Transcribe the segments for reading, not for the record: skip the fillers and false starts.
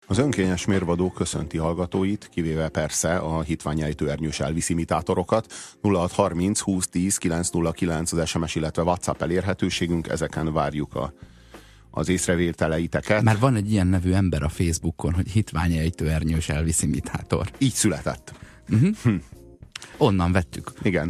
Az önkényes mérvadó köszönti hallgatóit, kivéve persze a hitványejtő ernyős Elvis imitátorokat. 0630 2010 909 az SMS, illetve WhatsApp elérhetőségünk, ezeken várjuk az észrevételeiteket. Már van egy ilyen nevű ember a Facebookon, hogy hitványejtő ernyős Elvis imitátor. Így született. Onnan vettük. Igen.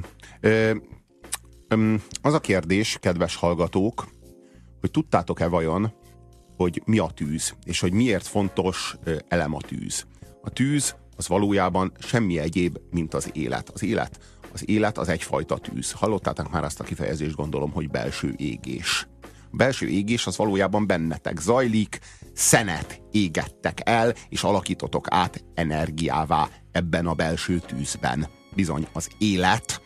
Az a kérdés, kedves hallgatók, hogy tudtátok-e vajon, hogy mi a tűz, és hogy miért fontos elem a tűz. A tűz az valójában semmi egyéb, mint az élet. Az élet az egyfajta tűz. Hallottátok már azt a kifejezést, gondolom, hogy belső égés. A belső égés az valójában bennetek zajlik, szenet égettek el, és alakítotok át energiává ebben a belső tűzben. Bizony, az élet,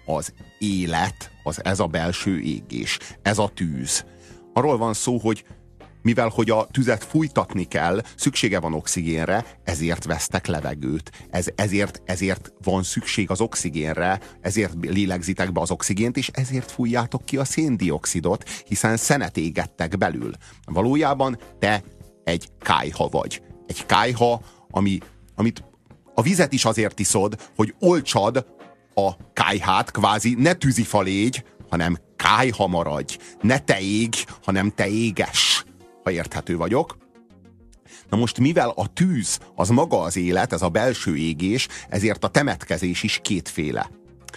ez a belső égés, ez a tűz. Arról van szó, hogy mivel hogy a tüzet fújtatni kell, szüksége van oxigénre, ezért vesztek levegőt. Ezért van szükség az oxigénre, ezért lélegzitek be az oxigént, és ezért fújjátok ki a széndioxidot, hiszen szenet égettek belül. Valójában te egy kályha vagy. Egy kályha, amit a vizet is azért iszod, hogy olcsad a kályhát, kvázi ne tűzifa légy, hanem kályha maradj. Ne te égj, hanem te éges. Ha érthető vagyok. Na most, mivel a tűz az maga az élet, ez a belső égés, ezért a temetkezés is kétféle.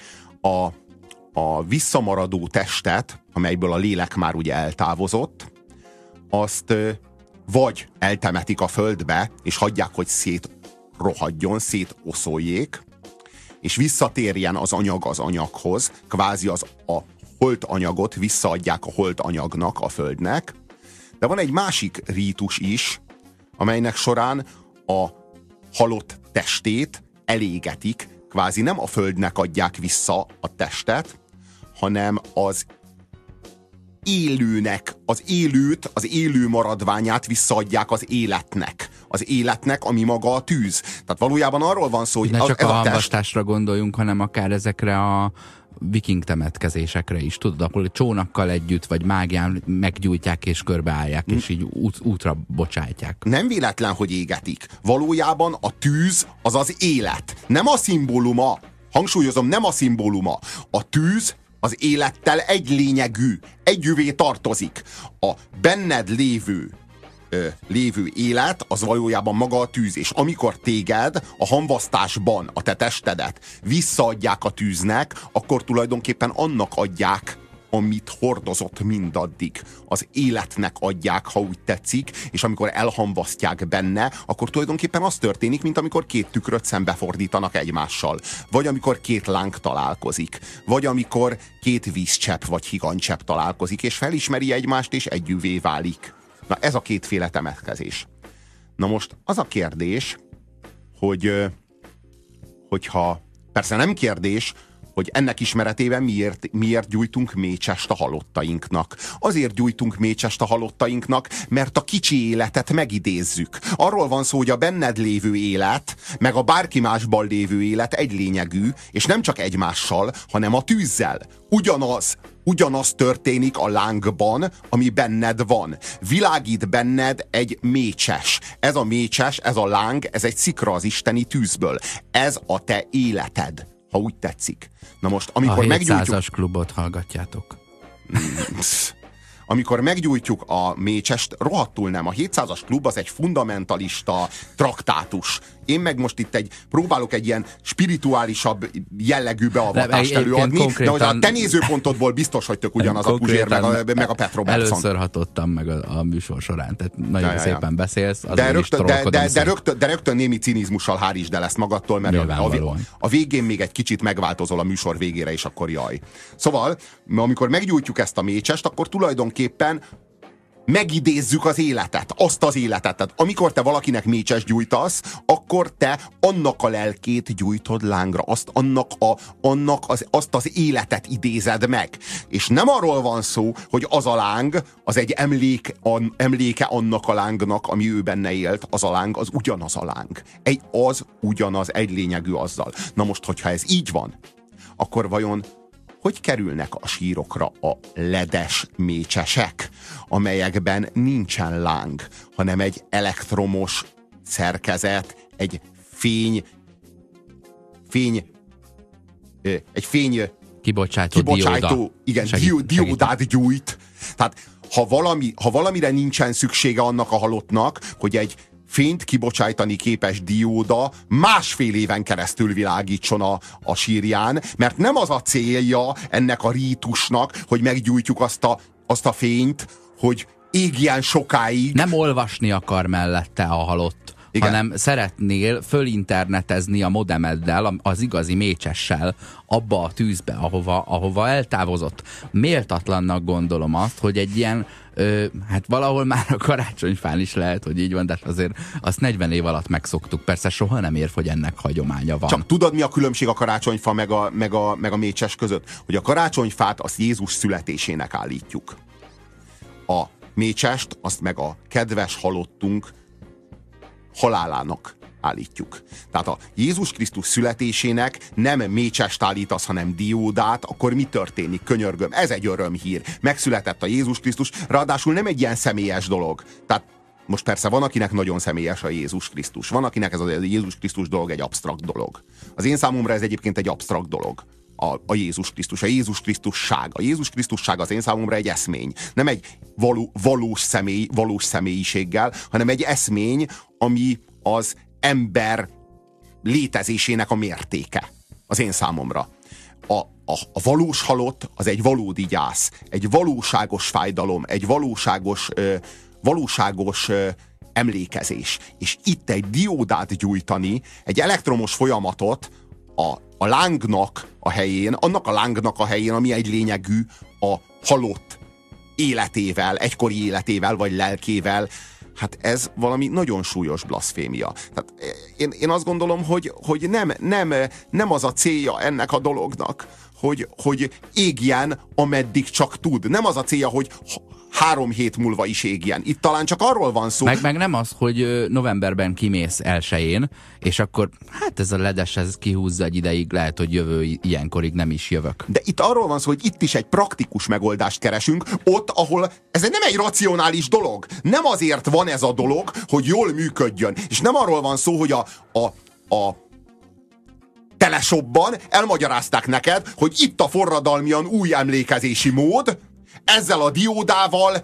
A visszamaradó testet, amelyből a lélek már ugye eltávozott, azt vagy eltemetik a földbe, és hagyják, hogy szétrohadjon, szétoszoljék, és visszatérjen az anyag az anyaghoz, kvázi a holt anyagot visszaadják a holt anyagnak, a földnek. De van egy másik rítus is, amelynek során a halott testét elégetik, kvázi nem a földnek adják vissza a testet, hanem az élőnek, az élő maradványát visszaadják az életnek, ami maga a tűz. Tehát valójában arról van szó, hogy ne csak ez a a test... hamvasztásra gondoljunk, hanem akár ezekre a viking temetkezésekre is, tudod, ahol csónakkal együtt, vagy mágián meggyújtják és körbeállják, és így útra bocsátják. Nem véletlen, hogy égetik. Valójában a tűz az az élet. Nem a szimbóluma. Hangsúlyozom, nem a szimbóluma. A tűz az élettel egy lényegű, együvé tartozik. A benned lévő élet, az valójában maga a tűz, és amikor téged a hamvasztásban a te testedet visszaadják a tűznek, akkor tulajdonképpen annak adják, amit hordozott mindaddig. Az életnek adják, ha úgy tetszik, és amikor elhamvasztják benne, akkor tulajdonképpen az történik, mint amikor két tükröt szembefordítanak egymással. Vagy amikor két láng találkozik. Vagy amikor két vízcsepp vagy higanycsepp találkozik, és felismeri egymást, és együvé válik. Na, ez a kétféle temetkezés. Na most az a kérdés, hogyha persze nem kérdés, hogy ennek ismeretében miért gyújtunk mécsest a halottainknak. Azért gyújtunk mécsest a halottainknak, mert a kicsi életet megidézzük. Arról van szó, hogy a benned lévő élet, meg a bárki másban lévő élet egy lényegű, és nem csak egymással, hanem a tűzzel. Ugyanaz történik a lángban, ami benned van. Világít benned egy mécses. Ez a mécses, ez a láng, ez egy szikra az isteni tűzből. Ez a te életed, ha úgy tetszik. Na most, amikor a 700-as klubot hallgatjátok. Amikor meggyújtjuk a mécsest, rohadtul nem. A 700-as klub az egy fundamentalista traktátus. Én meg most itt próbálok egy ilyen spirituálisabb jellegű beavatást előadni, de hogy a te nézőpontodból biztos, hogy tök ugyanaz a Puzsér, meg a Pet Robertson. Először hatottam meg a műsor során, tehát nagyon szépen beszélsz. De rögtön némi cinizmussal hárítsd el ezt magadtól, mert a végén még egy kicsit megváltozol a műsor végére, és akkor jaj. Szóval, amikor meggyújtjuk ezt a mécsest, akkor tulajdonképpen megidézzük az életet, azt az életet. Tehát amikor te valakinek mécses gyújtasz, akkor te annak a lelkét gyújtod lángra, azt az életet idézed meg. És nem arról van szó, hogy az a láng, az egy emléke annak a lángnak, ami ő benne élt, az a láng, az ugyanaz a láng. Egy lényegű azzal. Na most, hogyha ez így van, akkor vajon hogy kerülnek a sírokra a ledes mécsesek, amelyekben nincsen láng, hanem egy elektromos szerkezet egy fény kibocsátó igen, diódát gyújt. Tehát ha valamire nincsen szüksége annak a halottnak, hogy egy fényt kibocsájtani képes dióda másfél éven keresztül világítson a sírján, mert nem az a célja ennek a rítusnak, hogy meggyújtjuk azt a fényt, hogy égjen sokáig. Nem olvasni akar mellette a halott, igen, hanem szeretnél fölinternetezni a modemeddel, az igazi mécsessel abba a tűzbe, ahova eltávozott. Méltatlannak gondolom azt, hogy egy ilyen, hát valahol már a karácsonyfán is lehet, hogy így van, de azért azt 40 év alatt megszoktuk. Persze soha nem ér, hogy ennek hagyománya van. Csak tudod, mi a különbség a karácsonyfa meg a mécses között? Hogy a karácsonyfát azt Jézus születésének állítjuk. A mécsest azt meg a kedves halottunk halálának állítjuk. Tehát a Jézus Krisztus születésének nem mécsest állítasz, hanem diódát, akkor mi történik? Könyörgöm, ez egy örömhír. Megszületett a Jézus Krisztus, ráadásul nem egy ilyen személyes dolog. Tehát most persze van, akinek nagyon személyes a Jézus Krisztus. Van, akinek ez a Jézus Krisztus dolog egy absztrakt dolog. Az én számomra ez egyébként egy absztrakt dolog. A Jézus Krisztus, a Jézus Krisztusság. A Jézus Krisztusság az én számomra egy eszmény. Nem egy valós személyiséggel, hanem egy eszmény, ami az ember létezésének a mértéke. Az én számomra. A valós halott az egy valódi gyász, egy valóságos fájdalom, egy valóságos emlékezés. És itt egy diódát gyújtani, egy elektromos folyamatot a lángnak a helyén, annak a lángnak a helyén, ami egy lényegű, a halott életével, egykori életével, vagy lelkével, hát ez valami nagyon súlyos blaszfémia. Tehát én azt gondolom, hogy nem az a célja ennek a dolognak, hogy égjen, ameddig csak tud. Nem az a célja, hogy 3 hét múlva is égjen. Itt talán csak arról van szó. Meg nem az, hogy novemberben kimész 1-én, és akkor hát ez a ledes, ez kihúzza egy ideig, lehet, hogy jövő ilyenkorig nem is jövök. De itt arról van szó, hogy itt is egy praktikus megoldást keresünk, ott, ahol ez nem egy racionális dolog. Nem azért van ez a dolog, hogy jól működjön. És nem arról van szó, hogy a Teleshopban elmagyarázták neked, hogy itt a forradalmian új emlékezési mód, ezzel a diódával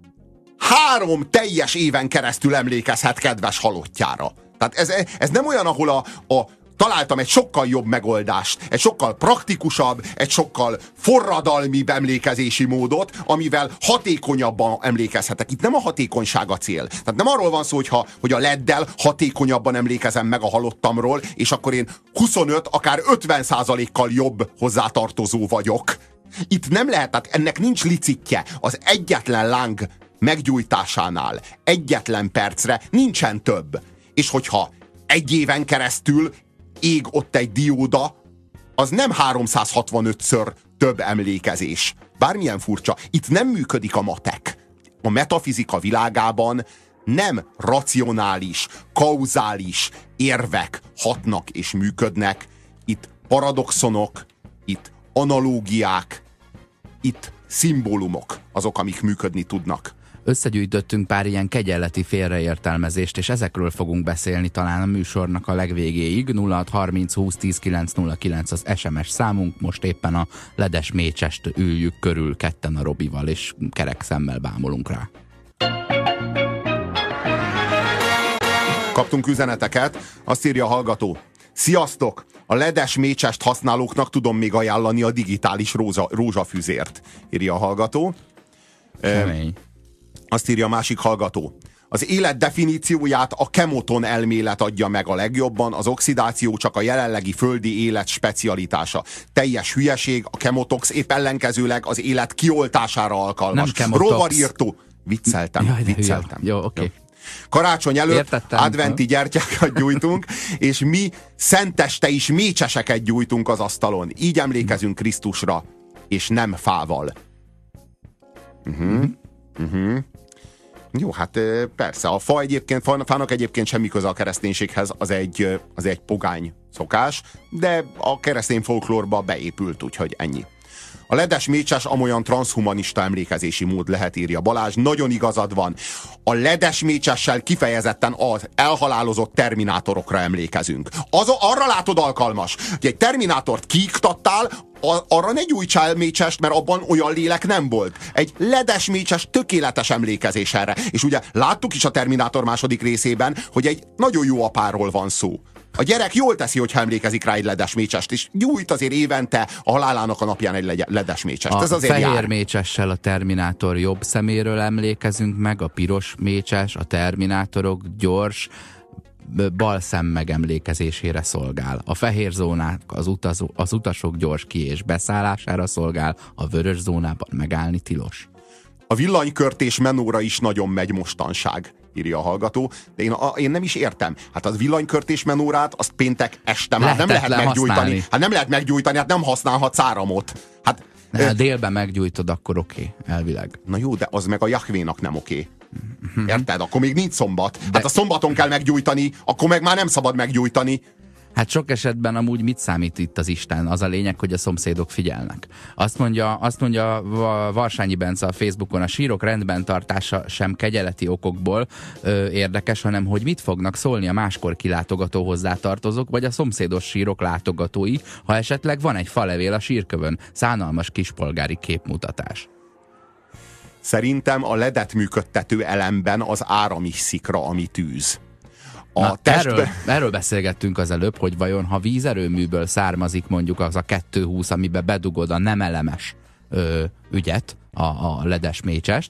3 teljes éven keresztül emlékezhet kedves halottjára. Tehát ez nem olyan, ahol találtam egy sokkal jobb megoldást, egy sokkal praktikusabb, egy sokkal forradalmibb emlékezési módot, amivel hatékonyabban emlékezhetek. Itt nem a hatékonyság a cél. Tehát nem arról van szó, hogy a LED-del hatékonyabban emlékezem meg a halottamról, és akkor én 25, akár 50%-kal jobb hozzátartozó vagyok. Itt nem lehet, tehát ennek nincs licitje. Az egyetlen láng meggyújtásánál egyetlen percre nincsen több. És hogyha 1 éven keresztül ég ott egy dióda, az nem 365-ször több emlékezés. Bármilyen furcsa. Itt nem működik a matek. A metafizika világában nem racionális, kauzális érvek hatnak és működnek. Itt paradoxonok, itt analógiák, itt szimbólumok azok, amik működni tudnak. Összegyűjtöttünk pár ilyen kegyelleti félreértelmezést, és ezekről fogunk beszélni talán a műsornak a legvégéig. 0630 20 10 909 az SMS számunk, most éppen a ledes mécsest üljük körül ketten a Robival, és kerek szemmel bámulunk rá. Kaptunk üzeneteket, azt írja a hallgató: sziasztok! A ledes mécsest használóknak tudom még ajánlani a digitális rózsafüzért, írja a hallgató. Kemény. Azt írja a másik hallgató: az élet definícióját a kemoton elmélet adja meg a legjobban, az oxidáció csak a jelenlegi földi élet specialitása. Teljes hülyeség, a kemotox épp ellenkezőleg az élet kioltására alkalmas. Rovarírtó. Vicceltem. Jó, oké. Okay. Karácsony előtt értettem, adventi gyertyákat gyújtunk, és mi szenteste is mécseseket gyújtunk az asztalon. Így emlékezünk Krisztusra, és nem fával. Jó, hát persze, a fának egyébként semmi köze a kereszténységhez, az egy pogány szokás, de a keresztény folklórba beépült, úgyhogy ennyi. A ledes mécses amolyan transzhumanista emlékezési mód lehet, írja Balázs. Nagyon igazad van. A ledes mécsessel kifejezetten az elhalálozott terminátorokra emlékezünk. Arra látod alkalmas, hogy egy terminátort kiiktattál, arra ne gyújtsál mécsest, mert abban olyan lélek nem volt. Egy ledes mécses tökéletes emlékezés erre. És ugye láttuk is a Terminátor második részében, hogy egy nagyon jó apáról van szó. A gyerek jól teszi, hogyha emlékezik rá egy ledes mécsest, és gyújt azért évente a halálának a napján egy ledes mécsest. Ez azért fehér jár. mécsessel a Terminátor jobb szeméről emlékezünk meg, a piros mécses, a Terminátorok gyors bal szem megemlékezésére szolgál. A fehér zónák az utasok gyors ki- és beszállására szolgál, a vörös zónában megállni tilos. A villanykörtés menóra is nagyon megy mostanság, írja a hallgató, de én nem is értem. Hát az villanykörtés menórát, azt péntek este már nem lehet meggyújtani. Hát nem lehet meggyújtani, hát nem használhatsz áramot. Hát délben meggyújtod, akkor oké, elvileg. Na jó, de az meg a Jahvénak nem oké. Érted? Akkor még nincs szombat. Hát a szombaton kell meggyújtani, akkor meg már nem szabad meggyújtani. Hát sok esetben amúgy mit számít itt az Isten? Az a lényeg, hogy a szomszédok figyelnek. Azt mondja Varsányi Bence a Facebookon, a sírok rendben tartása sem kegyeleti okokból érdekes, hanem hogy mit fognak szólni a máskor kilátogató hozzátartozók, vagy a szomszédos sírok látogatói, ha esetleg van egy falevél a sírkövön. Szánalmas kispolgári képmutatás. Szerintem a ledet működtető elemben az áram is szikra, ami tűz. Erről beszélgettünk az előbb, hogy vajon ha vízerőműből származik mondjuk az a 220, amiben bedugod a nem elemes ügyet, a ledes mécsest,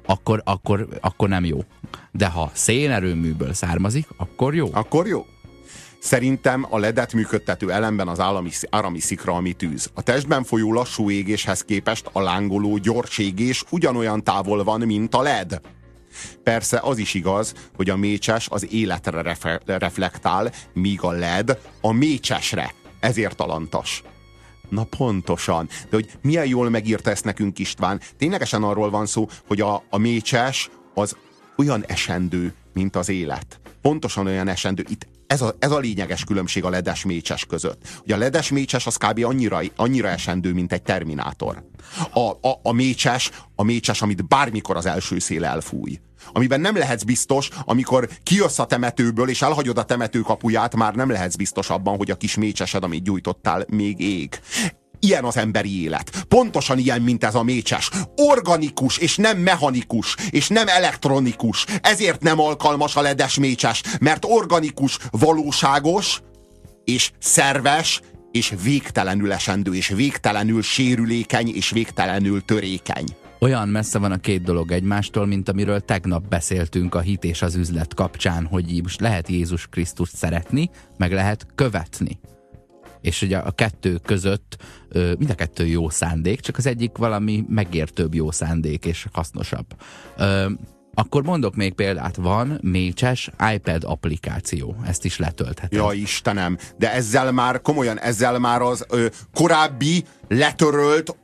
akkor nem jó. De ha szénerőműből származik, akkor jó. Akkor jó. Szerintem a ledet működtető elemben az árami szikra, ami tűz. A testben folyó lassú égéshez képest a lángoló gyors égés ugyanolyan távol van, mint a led. Persze az is igaz, hogy a mécses az életre reflektál, míg a led a mécsesre. Ezért alantas. Na pontosan. De hogy milyen jól megírta ezt nekünk István. Ténylegesen arról van szó, hogy a mécses az olyan esendő, mint az élet. Pontosan olyan esendő. Itt ez a lényeges különbség a ledes mécses között. Hogy a ledes mécses az kb. annyira esendő, mint egy terminátor. A mécses, amit bármikor az első szél elfúj. Amiben nem lehetsz biztos, amikor kijössz a temetőből, és elhagyod a temető kapuját, már nem lehetsz biztos abban, hogy a kis mécsesed, amit gyújtottál, még ég. Ilyen az emberi élet. Pontosan ilyen, mint ez a mécses. Organikus, és nem mechanikus, és nem elektronikus. Ezért nem alkalmas a ledes mécses, mert organikus, valóságos, és szerves, és végtelenül esendő, és végtelenül sérülékeny, és végtelenül törékeny. Olyan messze van a két dolog egymástól, mint amiről tegnap beszéltünk a hit és az üzlet kapcsán, hogy most lehet Jézus Krisztust szeretni, meg lehet követni. És ugye a kettő között mind a kettő jó szándék, csak az egyik valami megértőbb jó szándék és hasznosabb. Akkor mondok még példát, van mécses iPad applikáció, ezt is letölthetem. Ja Istenem, de ezzel már az korábbi letörölt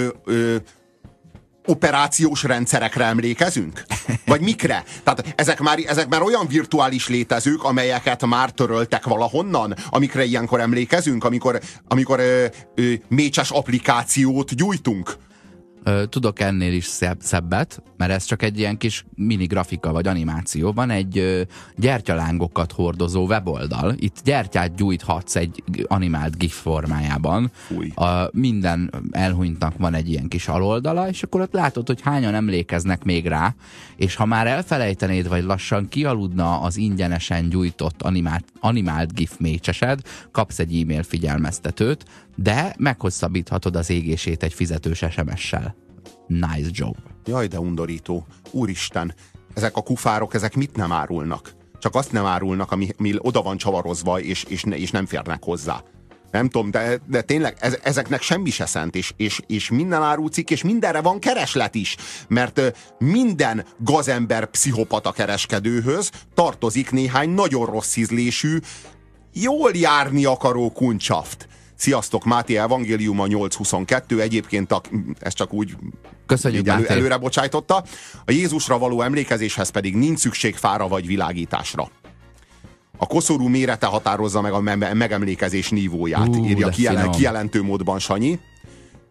operációs rendszerekre emlékezünk? Vagy mikre? Tehát ezek már olyan virtuális létezők, amelyeket már töröltek valahonnan, amikre ilyenkor emlékezünk, amikor mécses applikációt gyújtunk. Tudok ennél is szebbet, mert ez csak egy ilyen kis mini grafika vagy animáció. Van egy gyertyalángokat hordozó weboldal. Itt gyertyát gyújthatsz egy animált GIF formájában. Minden elhunytnak van egy ilyen kis aloldala, és akkor ott látod, hogy hányan emlékeznek még rá, és ha már elfelejtenéd, vagy lassan kialudna az ingyenesen gyújtott animált GIF mécsesed, kapsz egy e-mail figyelmeztetőt, de meghosszabbíthatod az égését egy fizetős SMS-sel. Nice job. Jaj, de undorító. Úristen, ezek a kufárok, ezek mit nem árulnak? Csak azt nem árulnak, ami oda van csavarozva, és nem férnek hozzá. Nem tudom, de tényleg ezeknek semmi se szent, és minden árulcikk, és mindenre van kereslet is. Mert minden gazember pszichopata kereskedőhöz tartozik néhány nagyon rossz ízlésű, jól járni akaró kuncsaft. Sziasztok, Máté evangéliuma 8.22, egyébként ez csak úgy előre bocsájtotta. A Jézusra való emlékezéshez pedig nincs szükség fára vagy világításra. A koszorú mérete határozza meg a megemlékezés nívóját, írja kijelentő módban Sanyi.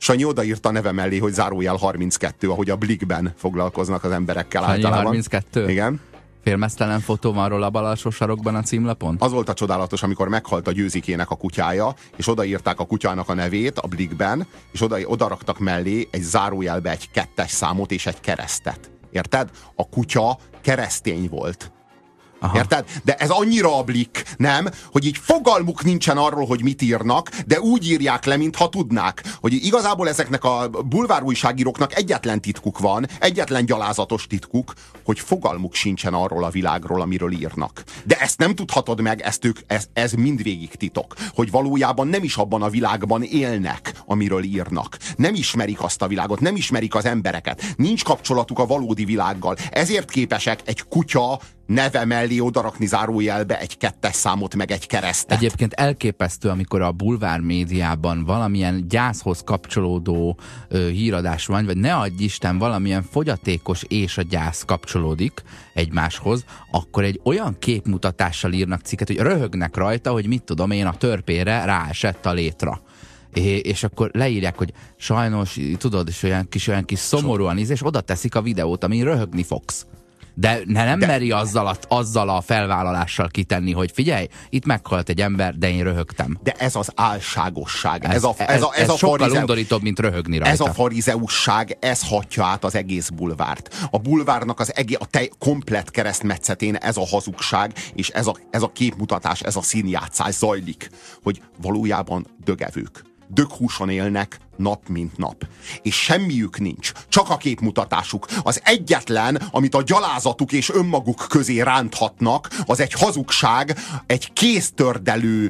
Sanyi odaírta a neve mellé, hogy zárójel 32, ahogy a Blikben foglalkoznak az emberekkel Sanyi általában. 32? Igen. Félmeztelen fotó van róla a bal alsó sarokban a címlapon? Az volt a csodálatos, amikor meghalt a Győzikének a kutyája, és odaírták a kutyának a nevét a Blikben, és oda raktak mellé egy zárójelbe egy 2-es számot és egy keresztet. Érted? A kutya keresztény volt. Aha. Érted? De ez annyira a Blik, nem? Hogy így fogalmuk nincsen arról, hogy mit írnak, de úgy írják le, mintha tudnák. Hogy igazából ezeknek a bulvárújságíróknak egyetlen titkuk van, egyetlen gyalázatos titkuk, hogy fogalmuk sincsen arról a világról, amiről írnak. De ezt nem tudhatod meg, ez mindvégig titok. Hogy valójában nem is abban a világban élnek, amiről írnak. Nem ismerik azt a világot, nem ismerik az embereket. Nincs kapcsolatuk a valódi világgal. Ezért képesek egy kutya neve mellé odarakni zárójelbe egy 2-es számot, meg egy keresztet. Egyébként elképesztő, amikor a bulvár médiában valamilyen gyászhoz kapcsolódó híradás van, vagy ne adj Isten, valamilyen fogyatékos és a gyász kapcsolódik egymáshoz, akkor egy olyan képmutatással írnak cikket, hogy röhögnek rajta, hogy mit tudom én, a törpére ráesett a létra. És akkor leírják, hogy sajnos, tudod, és olyan kis szomorúan és oda teszik a videót, amin röhögni fogsz. De nem meri azzal a felvállalással kitenni, hogy figyelj, itt meghalt egy ember, de én röhögtem. De ez az álságosság. Ez a sokkal undorítóbb, mint röhögni rajta. Ez a farizeusság, ez hatja át az egész bulvárt. A bulvárnak komplett keresztmetszetén ez a hazugság, és ez a képmutatás, ez a színjátszás zajlik, hogy valójában dögevők. Döghúson élnek nap mint nap. És semmiük nincs. Csak a képmutatásuk. Az egyetlen, amit a gyalázatuk és önmaguk közé ránthatnak, az egy hazugság, egy kéztördelő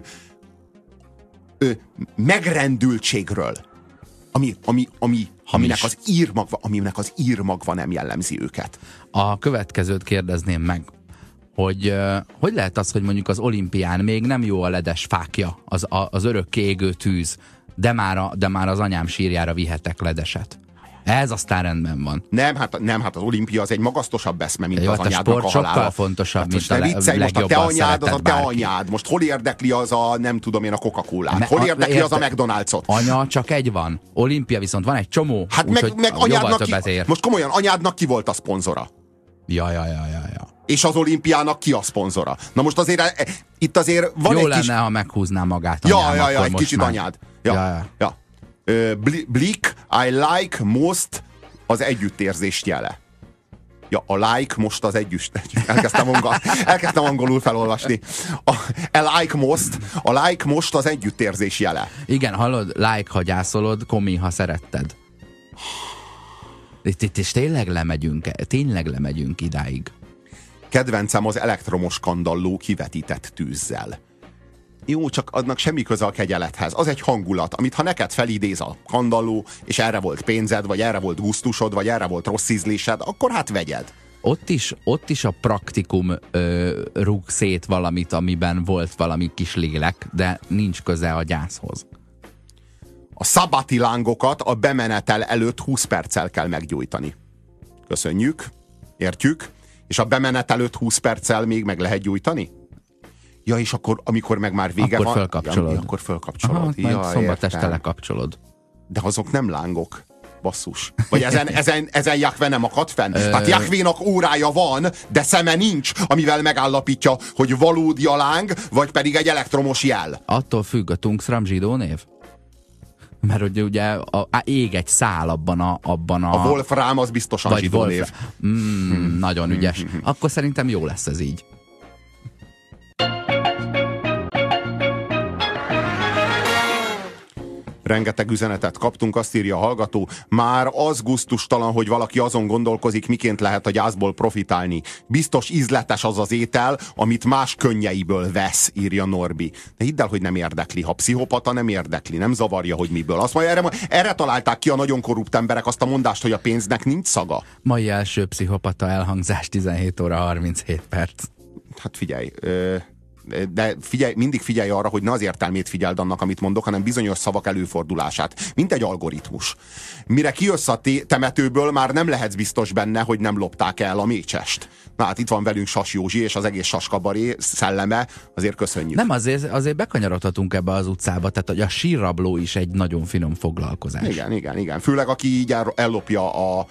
megrendültségről. Aminek az írmagva nem jellemzi őket. A következőt kérdezném meg, hogy lehet az, hogy mondjuk az olimpián még nem jó a ledes fákja, az örökké égő tűz, de már az anyám sírjára vihetek ledeset. Ez aztán rendben van. Nem, hát az olimpia az egy magasztosabb eszme, mint az anyádnak a halála. Sokkal fontosabb, mint a most a te anyád, az a te anyád. Most hol érdekli az a, nem tudom én, a Coca-Colát? Hol érdekli az a McDonald's-ot? Anya csak egy van. Olimpia viszont van egy csomó. Hát meg anyádnak most komolyan, anyádnak ki volt a szponzora? Ja. És az olimpiának ki a szponzora? Na most azért itt azért van jó egy kis... lenne, ha meghúzná magát anyának. Ja, egy kicsit már. Anyád. Ja. Blik, I like most az együttérzés jele. Ja, a like most az elkezdtem angolul felolvasni. A like most az együttérzés jele. Igen, hallod, like, ha gyászolod, komi, ha szeretted. Itt tényleg lemegyünk idáig. Kedvencem az elektromos kandalló kivetített tűzzel. Jó, csak adnak semmi köze a kegyelethez. Az egy hangulat, amit ha neked felidéz a kandalló, és erre volt pénzed, vagy erre volt gusztusod, vagy erre volt rossz ízlésed, akkor hát vegyed. Ott is a praktikum rúg szét valamit, amiben volt valami kis lélek, de nincs köze a gyászhoz. A szabati lángokat a bemenetel előtt 20 perccel kell meggyújtani. Köszönjük, értjük, és a bemenet előtt 20 perccel még meg lehet gyújtani? Ja, és akkor, amikor meg már vége akkor van... Fölkapcsolod. Akkor fölkapcsolod. Ja, szombat este lekapcsolod. De azok nem lángok. Basszus. Vagy ezen Jahve nem akad fenn? Tehát Jahvénak órája van, de szeme nincs, amivel megállapítja, hogy valódi a láng, vagy pedig egy elektromos jel. Attól függ, a Tungsram zsidó név? Mert hogy ugye ég egy szál abban a... A Wolfram az biztosan zsidó név. Nagyon ügyes. Akkor szerintem jó lesz ez így. Rengeteg üzenetet kaptunk, azt írja a hallgató, már az gusztustalan, hogy valaki azon gondolkozik, miként lehet a gyászból profitálni. Biztos ízletes az az étel, amit más könnyeiből vesz, írja Norbi. De hidd el, hogy nem érdekli. Ha pszichopata, nem érdekli, nem zavarja, hogy miből. Azt mondja, erre találták ki a nagyon korrupt emberek azt a mondást, hogy a pénznek nincs szaga. Mai első pszichopata elhangzás 17 óra 37 perc. Hát figyelj, de mindig figyelj arra, hogy ne az értelmét figyeld annak, amit mondok, hanem bizonyos szavak előfordulását. Mint egy algoritmus. Mire kijössz a temetőből, már nem lehetsz biztos benne, hogy nem lopták el a mécsest. Na hát itt van velünk Sas Józsi és az egész Saskabaré szelleme, azért köszönjük. Nem, azért bekanyarodhatunk ebbe az utcába, tehát hogy a sírrabló is egy nagyon finom foglalkozás. Igen. Főleg aki így ellopja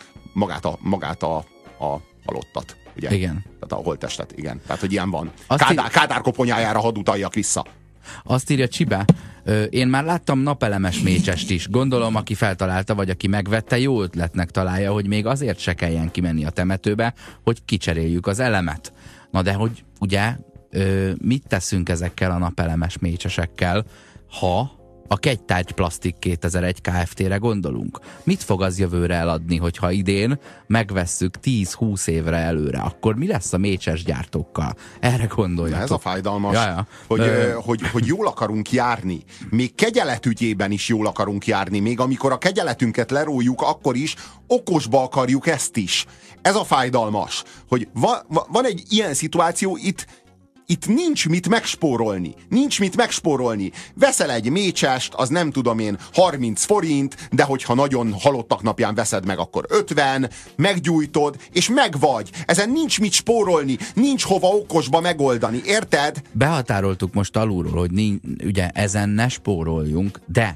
magát a halottat. Ugye? Igen. Tehát a holttestet, igen. Tehát, hogy ilyen van. Azt Kádár koponyájára hadd utaljak vissza. Azt írja Csibe, én már láttam napelemes mécsest is. Gondolom, aki feltalálta, vagy aki megvette, jó ötletnek találja, hogy még azért se kelljen kimenni a temetőbe, hogy kicseréljük az elemet. Na de hogy ugye mit teszünk ezekkel a napelemes mécsesekkel, ha a Kegytárgy Plastik 2001 Kft-re gondolunk? Mit fog az jövőre eladni, hogyha idén megvesszük 10-20 évre előre? Akkor mi lesz a mécses gyártókkal? Erre gondoljatok. Ez a fájdalmas, hogy jól akarunk járni. Még kegyelet ügyében is jól akarunk járni. Még amikor a kegyeletünket lerójuk, akkor is okosba akarjuk ezt is. Ez a fájdalmas, hogy van egy ilyen szituáció itt nincs mit megspórolni. Nincs mit megspórolni. Veszel egy mécsest, az nem tudom én 30 forint, de hogyha nagyon halottak napján veszed meg, akkor 50, meggyújtod, és megvagy. Ezen nincs mit spórolni, nincs hova okosba megoldani, érted? Behatároltuk most alulról, hogy ugye ezen ne spóroljunk, de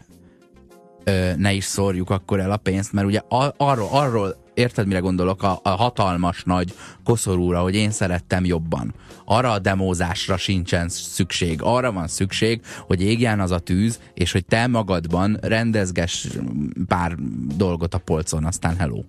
ne is szórjuk akkor el a pénzt, mert ugye arról érted, mire gondolok, a hatalmas nagy koszorúra, hogy én szerettem jobban. Arra a demózásra sincsen szükség. Arra van szükség, hogy égjen az a tűz, és hogy te magadban rendezgess pár dolgot a polcon, aztán hello.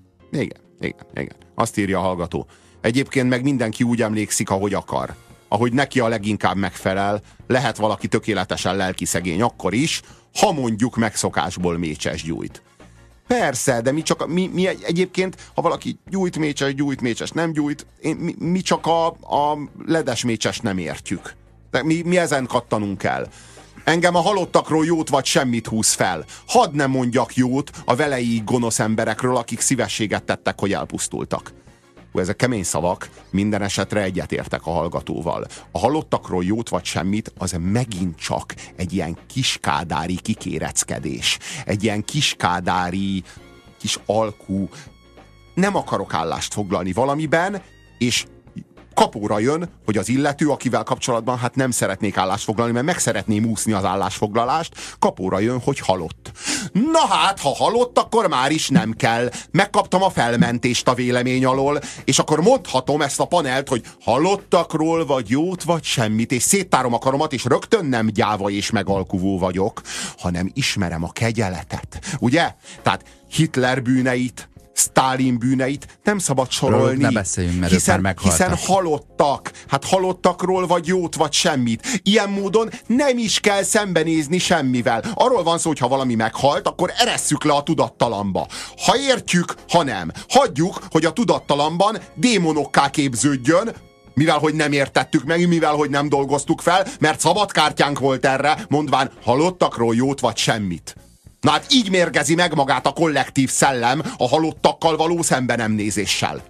Igen. Azt írja a hallgató. Egyébként meg mindenki úgy emlékszik, ahogy akar. Ahogy neki a leginkább megfelel, lehet valaki tökéletesen lelkiszegény akkor is, ha mondjuk megszokásból mécses gyújt. Persze, de mi egyébként, ha valaki gyújt mécses, nem gyújt, mi csak a ledes mécses nem értjük. De mi ezen kattanunk el. Engem a halottakról jót vagy semmit húz fel. Hadd ne mondjak jót a veleig gonosz emberekről, akik szívességet tettek, hogy elpusztultak. Ezek kemény szavak, minden esetre egyetértek a hallgatóval. A halottakról jót vagy semmit, az megint csak egy ilyen kiskádári kikéreckedés. Egy ilyen kiskádári, kis alkú. Nem akarok állást foglalni valamiben, és kapóra jön, hogy az illető, akivel kapcsolatban hát nem szeretnék állást foglalni, mert meg szeretném úszni az állásfoglalást, kapóra jön, hogy halott. Na hát, ha halott, akkor már is nem kell. Megkaptam a felmentést a vélemény alól, és akkor mondhatom ezt a panelt, hogy halottakról vagy jót, vagy semmit, és széttárom a karomat, és rögtön nem gyáva és megalkuvó vagyok, hanem ismerem a kegyeletet. Ugye? Tehát Hitler bűneit, Sztálin bűneit nem szabad sorolni. Ne beszéljünk, mert hiszen halottak. Hát halottakról vagy jót, vagy semmit. Ilyen módon nem is kell szembenézni semmivel. Arról van szó, hogy ha valami meghalt, akkor eresszük le a tudattalanba. Ha értjük, ha nem. Hagyjuk, hogy a tudattalamban démonokká képződjön, mivel hogy nem értettük meg, mivel hogy nem dolgoztuk fel, mert szabadkártyánk volt erre, mondván halottakról jót, vagy semmit. Na hát így mérgezi meg magát a kollektív szellem a halottakkal való szembenemnézéssel.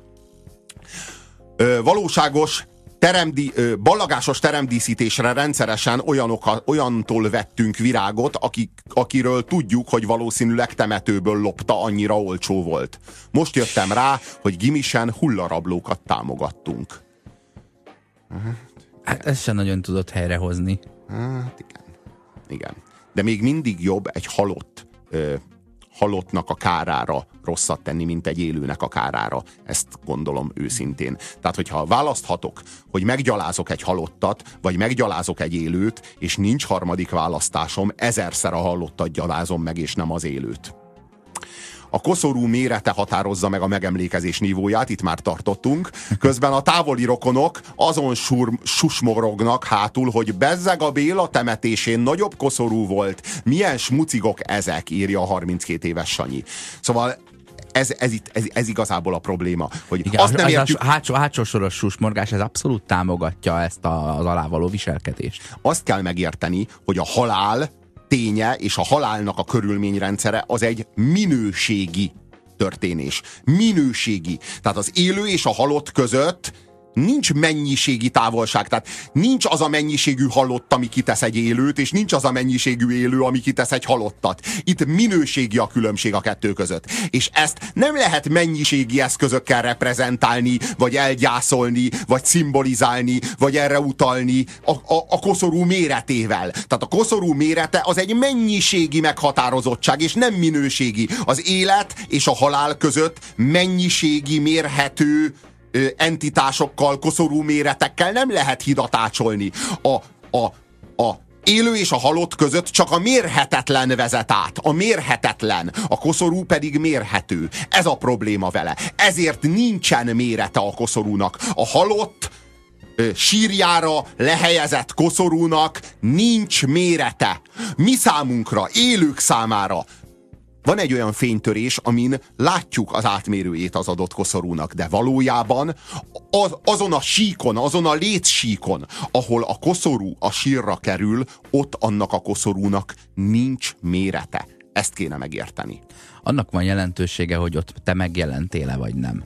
Valóságos, ballagásos teremdíszítésre rendszeresen olyantól vettünk virágot, akiről tudjuk, hogy valószínűleg temetőből lopta, annyira olcsó volt. Most jöttem rá, hogy gimisen hullarablókat támogattunk. Hát ezt sem nagyon tudott helyrehozni. Hát igen. De még mindig jobb egy halottnak a kárára rosszat tenni, mint egy élőnek a kárára. Ezt gondolom őszintén. Tehát, hogyha választhatok, hogy meggyalázok egy halottat, vagy meggyalázok egy élőt, és nincs harmadik választásom, 1000-szer a halottat gyalázom meg, és nem az élőt. A koszorú mérete határozza meg a megemlékezés nívóját, itt már tartottunk. Közben a távoli rokonok azon susmorognak hátul, hogy bezzeg a Béla temetésén nagyobb koszorú volt. Milyen smucigok ezek, írja a 32 éves Sanyi. Szóval ez igazából a probléma. Hogy igen, azt nem értjük... hátsó soros susmorgás, ez abszolút támogatja ezt az alávaló viselkedést. Azt kell megérteni, hogy a halál ténye és a halálnak a körülményrendszere az egy minőségi történés. Minőségi. Tehát az élő és a halott között Nincs mennyiségi távolság, tehát nincs az a mennyiségű halott, ami kitesz egy élőt, és nincs az a mennyiségű élő, ami kitesz egy halottat. Itt minőségi a különbség a kettő között. És ezt nem lehet mennyiségi eszközökkel reprezentálni, vagy elgyászolni, vagy szimbolizálni, vagy erre utalni a koszorú méretével. Tehát a koszorú mérete az egy mennyiségi meghatározottság, és nem minőségi. Az élet és a halál között mennyiségi mérhető entitásokkal, koszorú méretekkel nem lehet hidat ácsolni. A élő és a halott között csak a mérhetetlen vezet át. A mérhetetlen. A koszorú pedig mérhető. Ez a probléma vele. Ezért nincsen mérete a koszorúnak. A halott sírjára lehelyezett koszorúnak nincs mérete. Mi számunkra, élők számára van egy olyan fénytörés, amin látjuk az átmérőjét az adott koszorúnak, de valójában azon a síkon, azon a létsíkon, ahol a koszorú a sírra kerül, ott annak a koszorúnak nincs mérete. Ezt kéne megérteni. Annak van jelentősége, hogy ott te megjelentél-e, vagy nem.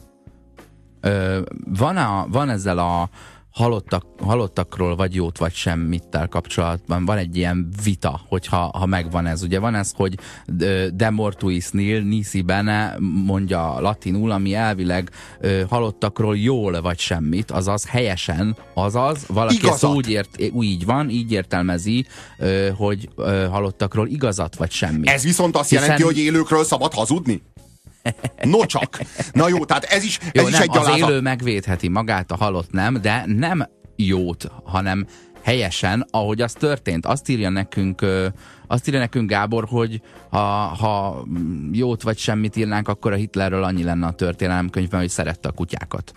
Van ezzel a halottakról vagy jót vagy semmittel kapcsolatban van egy ilyen vita, hogyha megvan ez. Ugye van ez, hogy de mortuis nisi bene, mondja latinul, ami elvileg halottakról jól vagy semmit, azaz helyesen, azaz valaki ezt úgy van, így értelmezi, hogy halottakról igazat vagy semmit. Ez viszont azt jelenti, hogy élőkről szabad hazudni? No csak. Na jó, tehát ez is egy gyalázat. Az élő megvédheti magát, a halott nem, de nem jót, hanem helyesen, ahogy az történt. Azt írja nekünk Gábor, hogy ha jót vagy semmit írnánk, akkor a Hitlerről annyi lenne a történelemkönyvben, hogy szerette a kutyákat.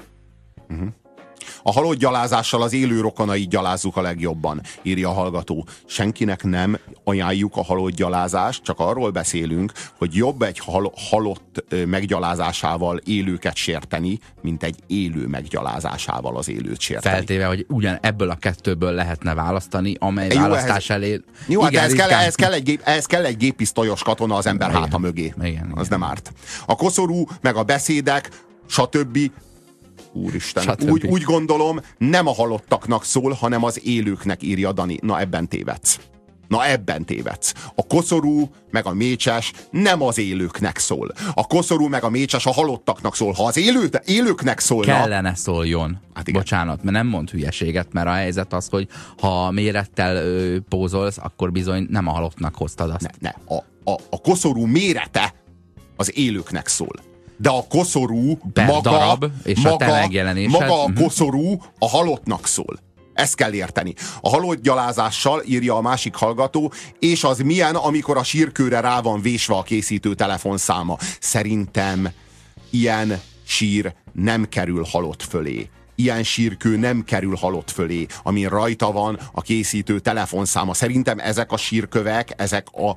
A halott gyalázással az élő rokonait gyalázzuk a legjobban, írja a hallgató. Senkinek nem ajánljuk a halott gyalázást, csak arról beszélünk, hogy jobb egy halott meggyalázásával élőket sérteni, mint egy élő meggyalázásával az élőt sérteni. Feltéve, hogy ugyan ebből a kettőből lehetne választani, amely választás elé... Jó, hát ehhez kell egy géppisztolyos katona az ember háta mögé. Az nem árt. A koszorú, meg a beszédek, stb. Úristen, úgy gondolom, nem a halottaknak szól, hanem az élőknek, írja Dani. Na ebben tévedsz. A koszorú meg a mécses nem az élőknek szól. A koszorú meg a mécses a halottaknak szól. Ha az élőknek szólna... Kellene szóljon. Hát bocsánat, mert nem mond hülyeséget, mert a helyzet az, hogy ha mérettel pózolsz, akkor bizony nem a halottnak hoztad azt. A koszorú mérete az élőknek szól. De a koszorú maga a koszorú a halottnak szól. Ezt kell érteni. A halott gyalázással, írja a másik hallgató, és az milyen, amikor a sírkőre rá van vésve a készítő telefonszáma. Szerintem ilyen sír nem kerül halott fölé. Ilyen sírkő nem kerül halott fölé, amin rajta van a készítő telefonszáma. Szerintem ezek a sírkövek, ezek a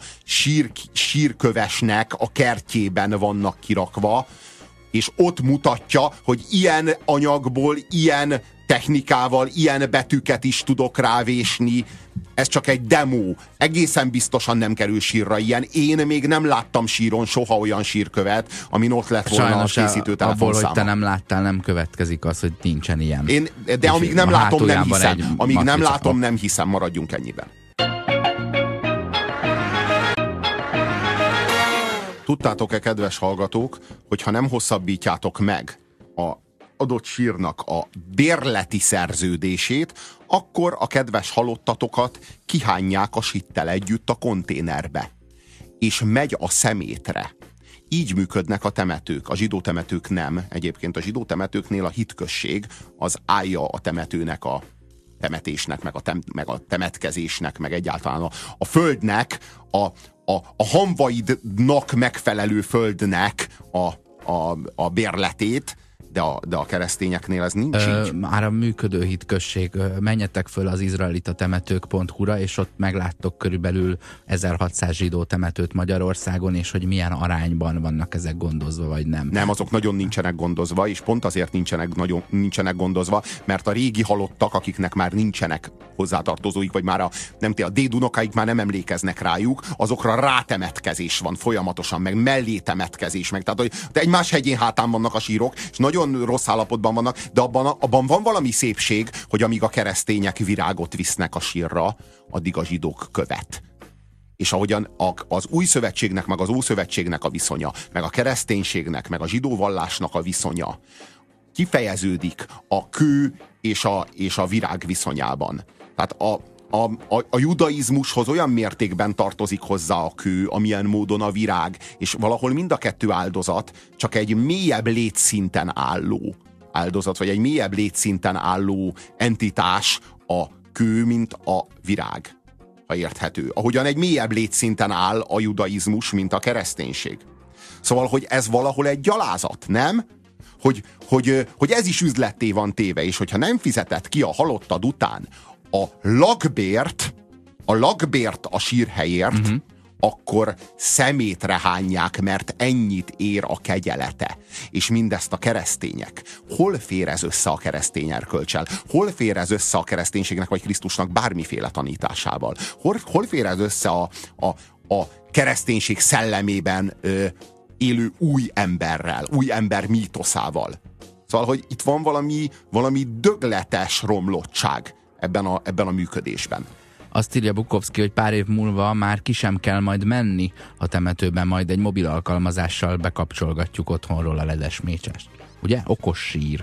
sírkövesnek a kertjében vannak kirakva, és ott mutatja, hogy ilyen anyagból, ilyen technikával, ilyen betűket is tudok rávésni. Ez csak egy demo. Egészen biztosan nem kerül sírra ilyen. Én még nem láttam síron soha olyan sírkövet, amin ott lett volna sajnos a készítő telefonszáma. Abból, hogy te nem láttál, nem következik az, hogy nincsen ilyen. De amíg nem látom, nem hiszem. Amíg nem látom, nem hiszem. Maradjunk ennyiben. Tudtátok-e, kedves hallgatók, hogy ha nem hosszabbítjátok meg a adott sírnak a bérleti szerződését, akkor a kedves halottatokat kihányják a sittel együtt a konténerbe. És megy a szemétre. Így működnek a temetők. A zsidó temetők nem. Egyébként a zsidó temetőknél a hitközség az állja a temetőnek a temetésnek, meg a temetkezésnek, meg egyáltalán a földnek, a hamvaidnak megfelelő földnek a bérletét, de a keresztényeknél ez nincs így. Már a működő hitközség. Menjetek föl az izraelitatemetők.hu-ra, és ott megláttok körülbelül 1600 zsidó temetőt Magyarországon, és hogy milyen arányban vannak ezek gondozva, vagy nem. Nem, azok nagyon nincsenek gondozva, és pont azért nincsenek gondozva, mert a régi halottak, akiknek már nincsenek hozzátartozóik, vagy már a dédunokáik már nem emlékeznek rájuk, azokra rátemetkezés van folyamatosan, meg mellé temetkezés, meg tehát, hogy egymás hegyén hátán vannak a sírok, és nagyon nagyon rossz állapotban vannak, de abban van valami szépség, hogy amíg a keresztények virágot visznek a sírra, addig a zsidók követ. És ahogyan az új szövetségnek, meg az ószövetségnek a viszonya, meg a kereszténységnek, meg a zsidó vallásnak a viszonya kifejeződik a kő és a virág viszonyában. Tehát a judaizmushoz olyan mértékben tartozik hozzá a kő, amilyen módon a virág, és valahol mind a kettő áldozat, csak egy mélyebb létszinten álló áldozat, vagy egy mélyebb létszinten álló entitás a kő, mint a virág, ha érthető. Ahogyan egy mélyebb létszinten áll a judaizmus, mint a kereszténység. Szóval, hogy ez valahol egy gyalázat, nem? Hogy ez is üzletté van téve, és hogyha nem fizetett ki a halottad után a lakbért a sírhelyért, akkor szemétre hányják, mert ennyit ér a kegyelete. És mindezt a keresztények. Hol fér ez össze a keresztény erkölccsel? Hol fér ez össze a kereszténységnek vagy Krisztusnak bármiféle tanításával? Hol fér ez össze a kereszténység szellemében élő új emberrel, új ember mítoszával? Szóval, hogy itt van valami dögletes romlottság ebben a működésben. Azt írja Bukowski, hogy pár év múlva már ki sem kell majd menni a temetőben, majd egy mobil alkalmazással bekapcsolgatjuk otthonról a ledes mécsest. Ugye? Okos sír.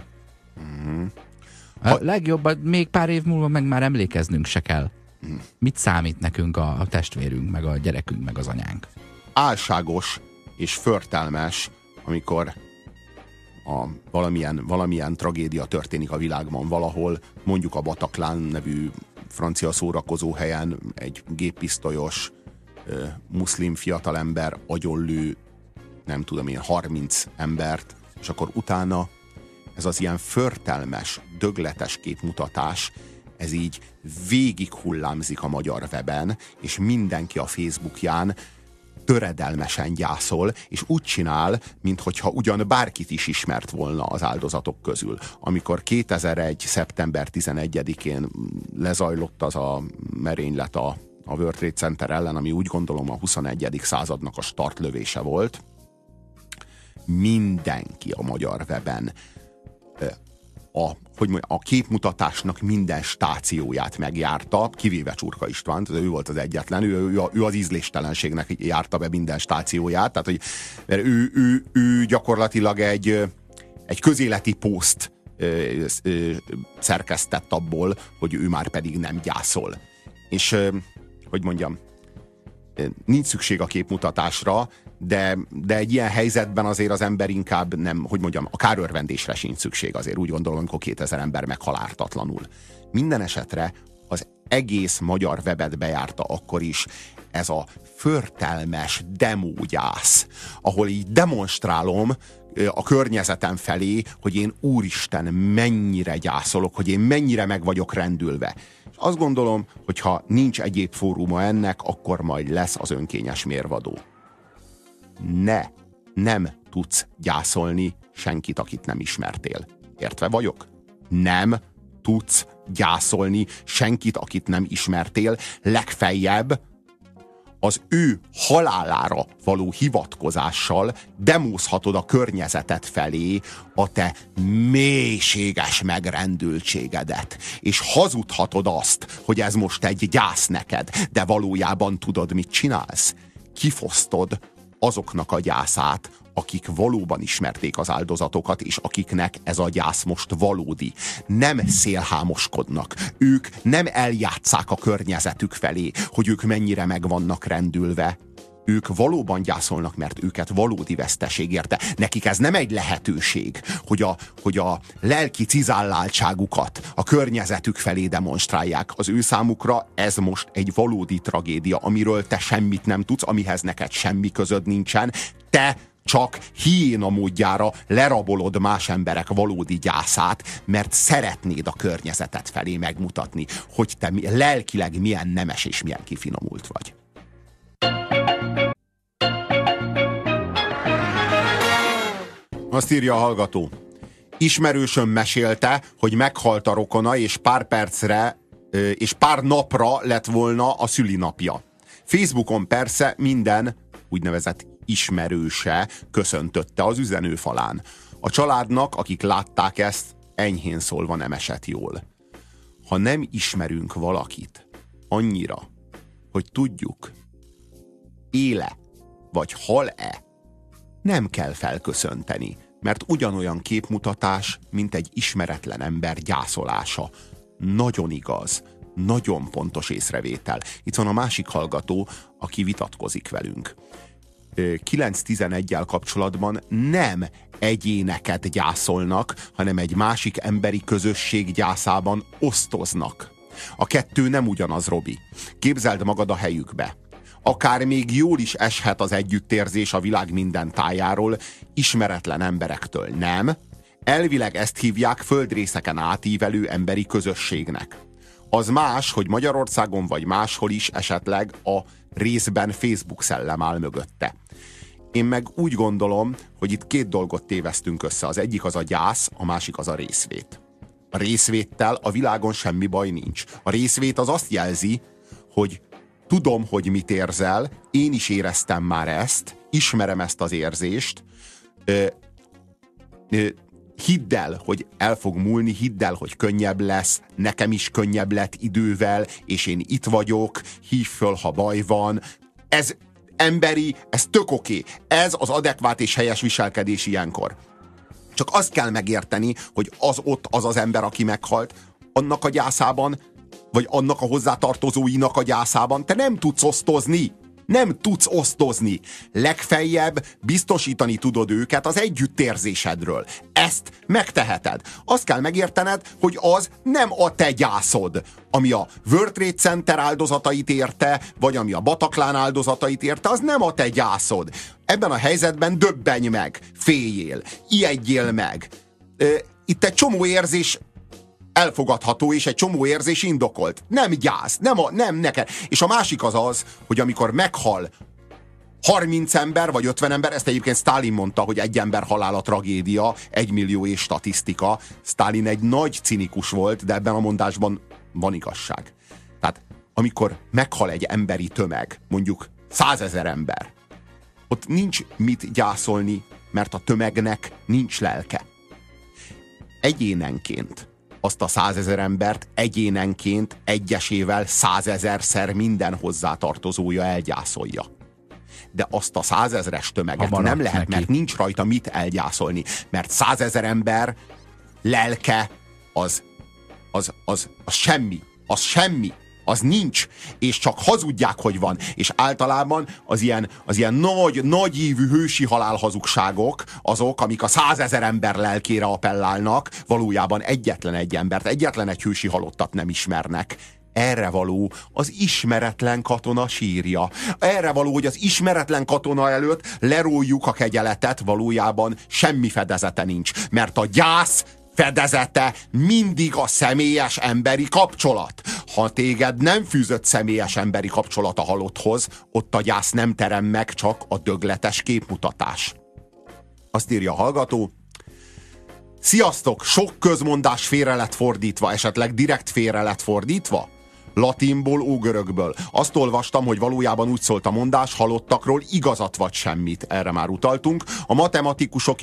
A legjobb, még pár év múlva meg már emlékeznünk se kell. Mit számít nekünk a testvérünk, meg a gyerekünk, meg az anyánk? Álságos és förtelmes, amikor valamilyen tragédia történik a világban valahol, mondjuk a Bataclan nevű francia szórakozóhelyen egy géppisztolyos muszlim fiatalember agyonlő, nem tudom én, 30 embert, és akkor utána ez az ilyen förtelmes, dögletes képmutatás, ez így végig hullámzik a magyar weben, és mindenki a Facebookján töredelmesen gyászol, és úgy csinál, minthogyha ugyan bárkit is ismert volna az áldozatok közül. Amikor 2001. szeptember 11-én lezajlott az a merénylet a World Trade Center ellen, ami úgy gondolom a 21. századnak a startlövése volt, mindenki a magyar weben a képmutatásnak minden stációját megjárta, kivéve Csurka Istvánt, ő volt az egyetlen, ő az ízléstelenségnek járta be minden stációját, tehát hogy mert ő gyakorlatilag egy közéleti poszt szerkesztett abból, hogy ő már pedig nem gyászol. És, hogy mondjam, nincs szükség a képmutatásra, de egy ilyen helyzetben azért az ember inkább nem, hogy mondjam, a kárörvendésre sincs szükség, azért úgy gondolom, amikor 2000 ember meghal ártatlanul. Minden esetre az egész magyar webet bejárta akkor is ez a förtelmes demógyász, ahol így demonstrálom a környezetem felé, hogy én úristen mennyire gyászolok, hogy én mennyire meg vagyok rendülve. És azt gondolom, hogy ha nincs egyéb fóruma ennek, akkor majd lesz az önkényes mérvadó. Nem tudsz gyászolni senkit, akit nem ismertél. Értve vagyok? Nem tudsz gyászolni senkit, akit nem ismertél, legfeljebb az ő halálára való hivatkozással demózhatod a környezetet felé a te mélységes megrendültségedet, és hazudhatod azt, hogy ez most egy gyász neked, de valójában tudod, mit csinálsz? Kifosztod azoknak a gyászát, akik valóban ismerték az áldozatokat, és akiknek ez a gyász most valódi. Nem szélhámoskodnak. Ők nem eljátsszák a környezetük felé, hogy ők mennyire meg vannak rendülve. Ők valóban gyászolnak, mert őket valódi veszteség érte. Nekik ez nem egy lehetőség, hogy a lelki cizálláltságukat a környezetük felé demonstrálják. Az ő számukra ez most egy valódi tragédia, amiről te semmit nem tudsz, amihez neked semmi közöd nincsen. Te csak hiéna módjára lerabolod más emberek valódi gyászát, mert szeretnéd a környezetet felé megmutatni, hogy te lelkileg milyen nemes és milyen kifinomult vagy. Azt írja a hallgató. Ismerősöm mesélte, hogy meghalt a rokona, és pár napra lett volna a szülinapja. Facebookon persze minden úgynevezett ismerőse köszöntötte az üzenőfalán. A családnak, akik látták ezt, enyhén szólva nem esett jól. Ha nem ismerünk valakit annyira, hogy tudjuk, éle vagy hal-e, nem kell felköszönteni, mert ugyanolyan képmutatás, mint egy ismeretlen ember gyászolása. Nagyon igaz, nagyon pontos észrevétel. Itt van a másik hallgató, aki vitatkozik velünk. 9-11-jel kapcsolatban nem egyéneket gyászolnak, hanem egy másik emberi közösség gyászában osztoznak. A kettő nem ugyanaz, Robi. Képzeld magad a helyükbe. Akár még jól is eshet az együttérzés a világ minden tájáról, ismeretlen emberektől, nem? Elvileg ezt hívják földrészeken átívelő emberi közösségnek. Az más, hogy Magyarországon vagy máshol is esetleg a részben Facebook szellem áll mögötte. Én meg úgy gondolom, hogy itt két dolgot tévesztünk össze. Az egyik az a gyász, a másik az a részvét. A részvéttel a világon semmi baj nincs. A részvét az azt jelzi, hogy tudom, hogy mit érzel, én is éreztem már ezt, ismerem ezt az érzést, hidd el, hogy el fog múlni, hidd el, hogy könnyebb lesz, nekem is könnyebb lett idővel, és én itt vagyok, hívj föl, ha baj van. Ez emberi, ez tök oké. Ez az adekvát és helyes viselkedés ilyenkor. Csak azt kell megérteni, hogy az az ember, aki meghalt, annak a gyászában, vagy annak a hozzátartozóinak a gyászában te nem tudsz osztozni. Nem tudsz osztozni. Legfeljebb biztosítani tudod őket az együttérzésedről. Ezt megteheted. Azt kell megértened, hogy az nem a te gyászod, ami a World Trade Center áldozatait érte, vagy ami a Bataclan áldozatait érte, az nem a te gyászod. Ebben a helyzetben döbbenj meg, féljél, ijedjél meg. Itt egy csomó érzés elfogadható, és egy csomó érzés indokolt. Nem gyász, nem neked. És a másik az, hogy amikor meghal 30 ember, vagy 50 ember, ezt egyébként Sztálin mondta, hogy egy ember halála tragédia, 1 millió és statisztika. Sztálin egy nagy cinikus volt, de ebben a mondásban van igazság. Tehát amikor meghal egy emberi tömeg, mondjuk 100 000 ember, ott nincs mit gyászolni, mert a tömegnek nincs lelke. Egyénenként azt a 100 000 embert egyénenként egyesével 100 000-szer minden hozzátartozója elgyászolja. De azt a 100 000-es tömeget nem lehet, neki. Mert nincs rajta mit elgyászolni. Mert 100 000 ember lelke az semmi. Az semmi. Az nincs, és csak hazudják, hogy van. És általában az ilyen nagy ívű hősi halálhazugságok azok, amik a 100 000 ember lelkére appellálnak, valójában egyetlen egy embert, egyetlen egy hősi halottat nem ismernek. Erre való az ismeretlen katona sírja. Erre való, hogy az ismeretlen katona előtt leróljuk a kegyeletet, valójában semmi fedezete nincs. Mert a gyász fedezete mindig a személyes emberi kapcsolat. Ha téged nem fűzött személyes emberi kapcsolat a halotthoz, ott a gyász nem terem meg, csak a dögletes képmutatás. Azt írja a hallgató: sziasztok, sok közmondás félre lett fordítva, esetleg direkt félre lett fordítva? Latinból, ógörökből. Azt olvastam, hogy valójában úgy szólt a mondás, halottakról igazat vagy semmit. Erre már utaltunk. A matematikusok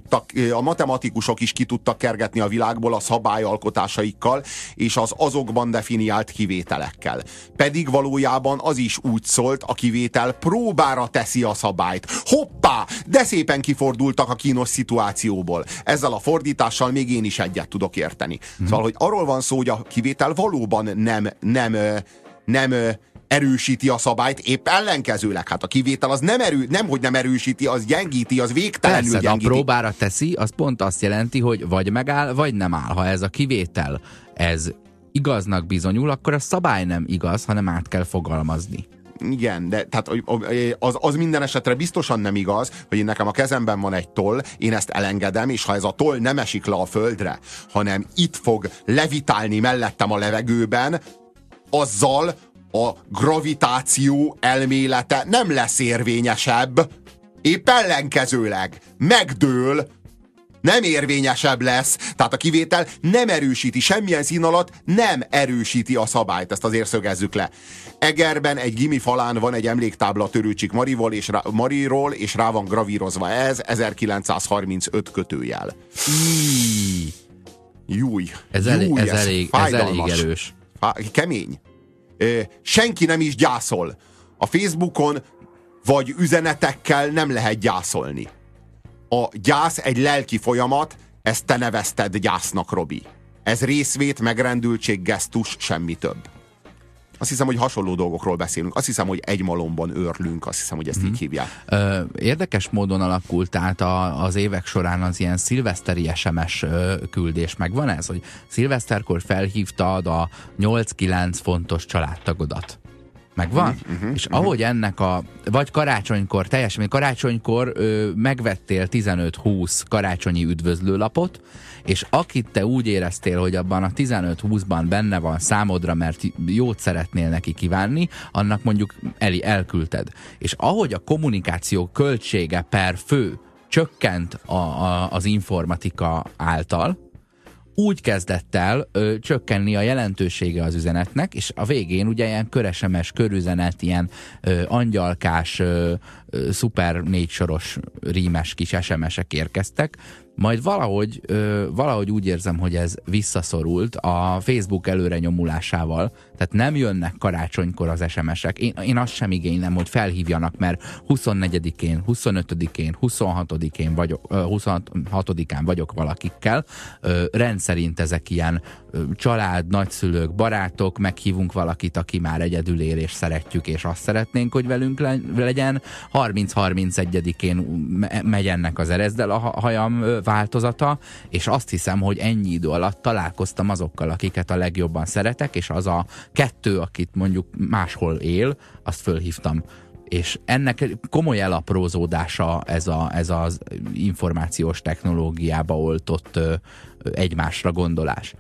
is ki tudtak kergetni a világból a szabályalkotásaikkal és az azokban definiált kivételekkel. Pedig valójában az is úgy szólt, a kivétel próbára teszi a szabályt. Hoppá! De szépen kifordultak a kínos szituációból. Ezzel a fordítással még én is egyet tudok érteni. Szóval, hogy arról van szó, hogy a kivétel valóban nem erősíti a szabályt, épp ellenkezőleg. Hát a kivétel az nem erősíti, az gyengíti, az végtelenül persze, gyengíti. A próbára teszi, az pont azt jelenti, hogy vagy megáll, vagy nem áll. Ha ez a kivétel, ez igaznak bizonyul, akkor a szabály nem igaz, hanem át kell fogalmazni. Igen, de tehát az minden esetre biztosan nem igaz, hogy én nekem a kezemben van egy toll, én ezt elengedem, és ha ez a toll nem esik le a földre, hanem itt fog levitálni mellettem a levegőben, azzal a gravitáció elmélete nem lesz érvényesebb, épp ellenkezőleg megdől, nem érvényesebb lesz. Tehát a kivétel nem erősíti, semmilyen szín alatt nem erősíti a szabályt. Ezt azért szögezzük le. Egerben egy gimi falán van egy emléktábla Törőcsik Mariról, és rá van gravírozva ez 1935 kötőjel. Júj. Ez elég erős. Kemény. Senki nem is gyászol. A Facebookon vagy üzenetekkel nem lehet gyászolni. A gyász egy lelki folyamat, ezt te nevezted gyásznak, Robi. Ez részvét, megrendültség, gesztus, semmi több. Azt hiszem, hogy hasonló dolgokról beszélünk. Azt hiszem, hogy egy malomban őrlünk. Azt hiszem, hogy ezt így hívják. Érdekes módon alakult át az évek során az ilyen szilveszteri SMS küldés. Megvan ez, hogy szilveszterkor felhívtad a 8-9 fontos családtagodat. Megvan? És ahogy ennek vagy karácsonykor, teljesen karácsonykor megvettél 15-20 karácsonyi üdvözlőlapot, és akit te úgy éreztél, hogy abban a 15-20-ban benne van számodra, mert jót szeretnél neki kívánni, annak mondjuk elküldted. És ahogy a kommunikáció költsége per fő csökkent az informatika által, úgy kezdett el csökkenni a jelentősége az üzenetnek, és a végén ugye ilyen köresemes, körüzenet, ilyen angyalkás, szuper 4 soros rímes kis SMS-ek érkeztek, majd valahogy úgy érzem, hogy ez visszaszorult a Facebook előre nyomulásával, tehát nem jönnek karácsonykor az SMS-ek. Én azt sem igénylem, hogy felhívjanak, mert 24-én, 25-én, 26-én vagyok, 26-án vagyok valakikkel. Rendszerint ezek ilyen család, nagyszülők, barátok, meghívunk valakit, aki már egyedül él, és szeretjük, és azt szeretnénk, hogy velünk legyen. 30-31-én megy ennek az Ereszdel a hajam változata, és azt hiszem, hogy ennyi idő alatt találkoztam azokkal, akiket a legjobban szeretek, és az a 2, akit mondjuk máshol él, azt fölhívtam. És ennek komoly elaprózódása ez az információs technológiába oltott egymásra gondolás.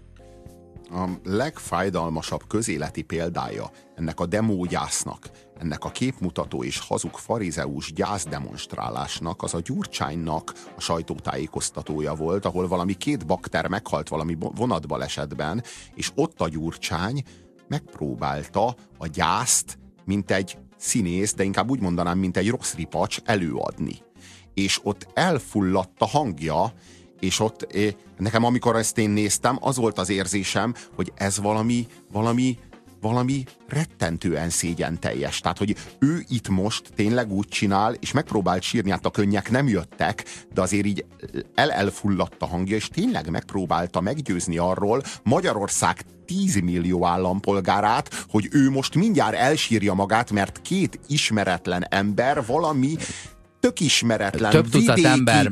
A legfájdalmasabb közéleti példája ennek a demógyásznak, ennek a képmutató és hazug farizeus gyászdemonstrálásnak az a Gyurcsánynak a sajtótájékoztatója volt, ahol valami 2 bakter meghalt valami vonatbalesetben, és ott a Gyurcsány megpróbálta a gyászt, mint egy színész, de inkább úgy mondanám, mint egy rossz ripacs előadni. És ott elfulladt a hangja, és ott nekem, amikor ezt én néztem, az volt az érzésem, hogy ez valami rettentően szégyenteljes. Tehát, hogy ő itt most tényleg úgy csinál, és megpróbált sírni, hát a könnyek nem jöttek, de azért így elfulladt a hangja, és tényleg megpróbálta meggyőzni arról Magyarország 10 millió állampolgárát, hogy ő most mindjárt elsírja magát, mert 2 ismeretlen ember valami tök ismeretlen, több tucat vidéki... ember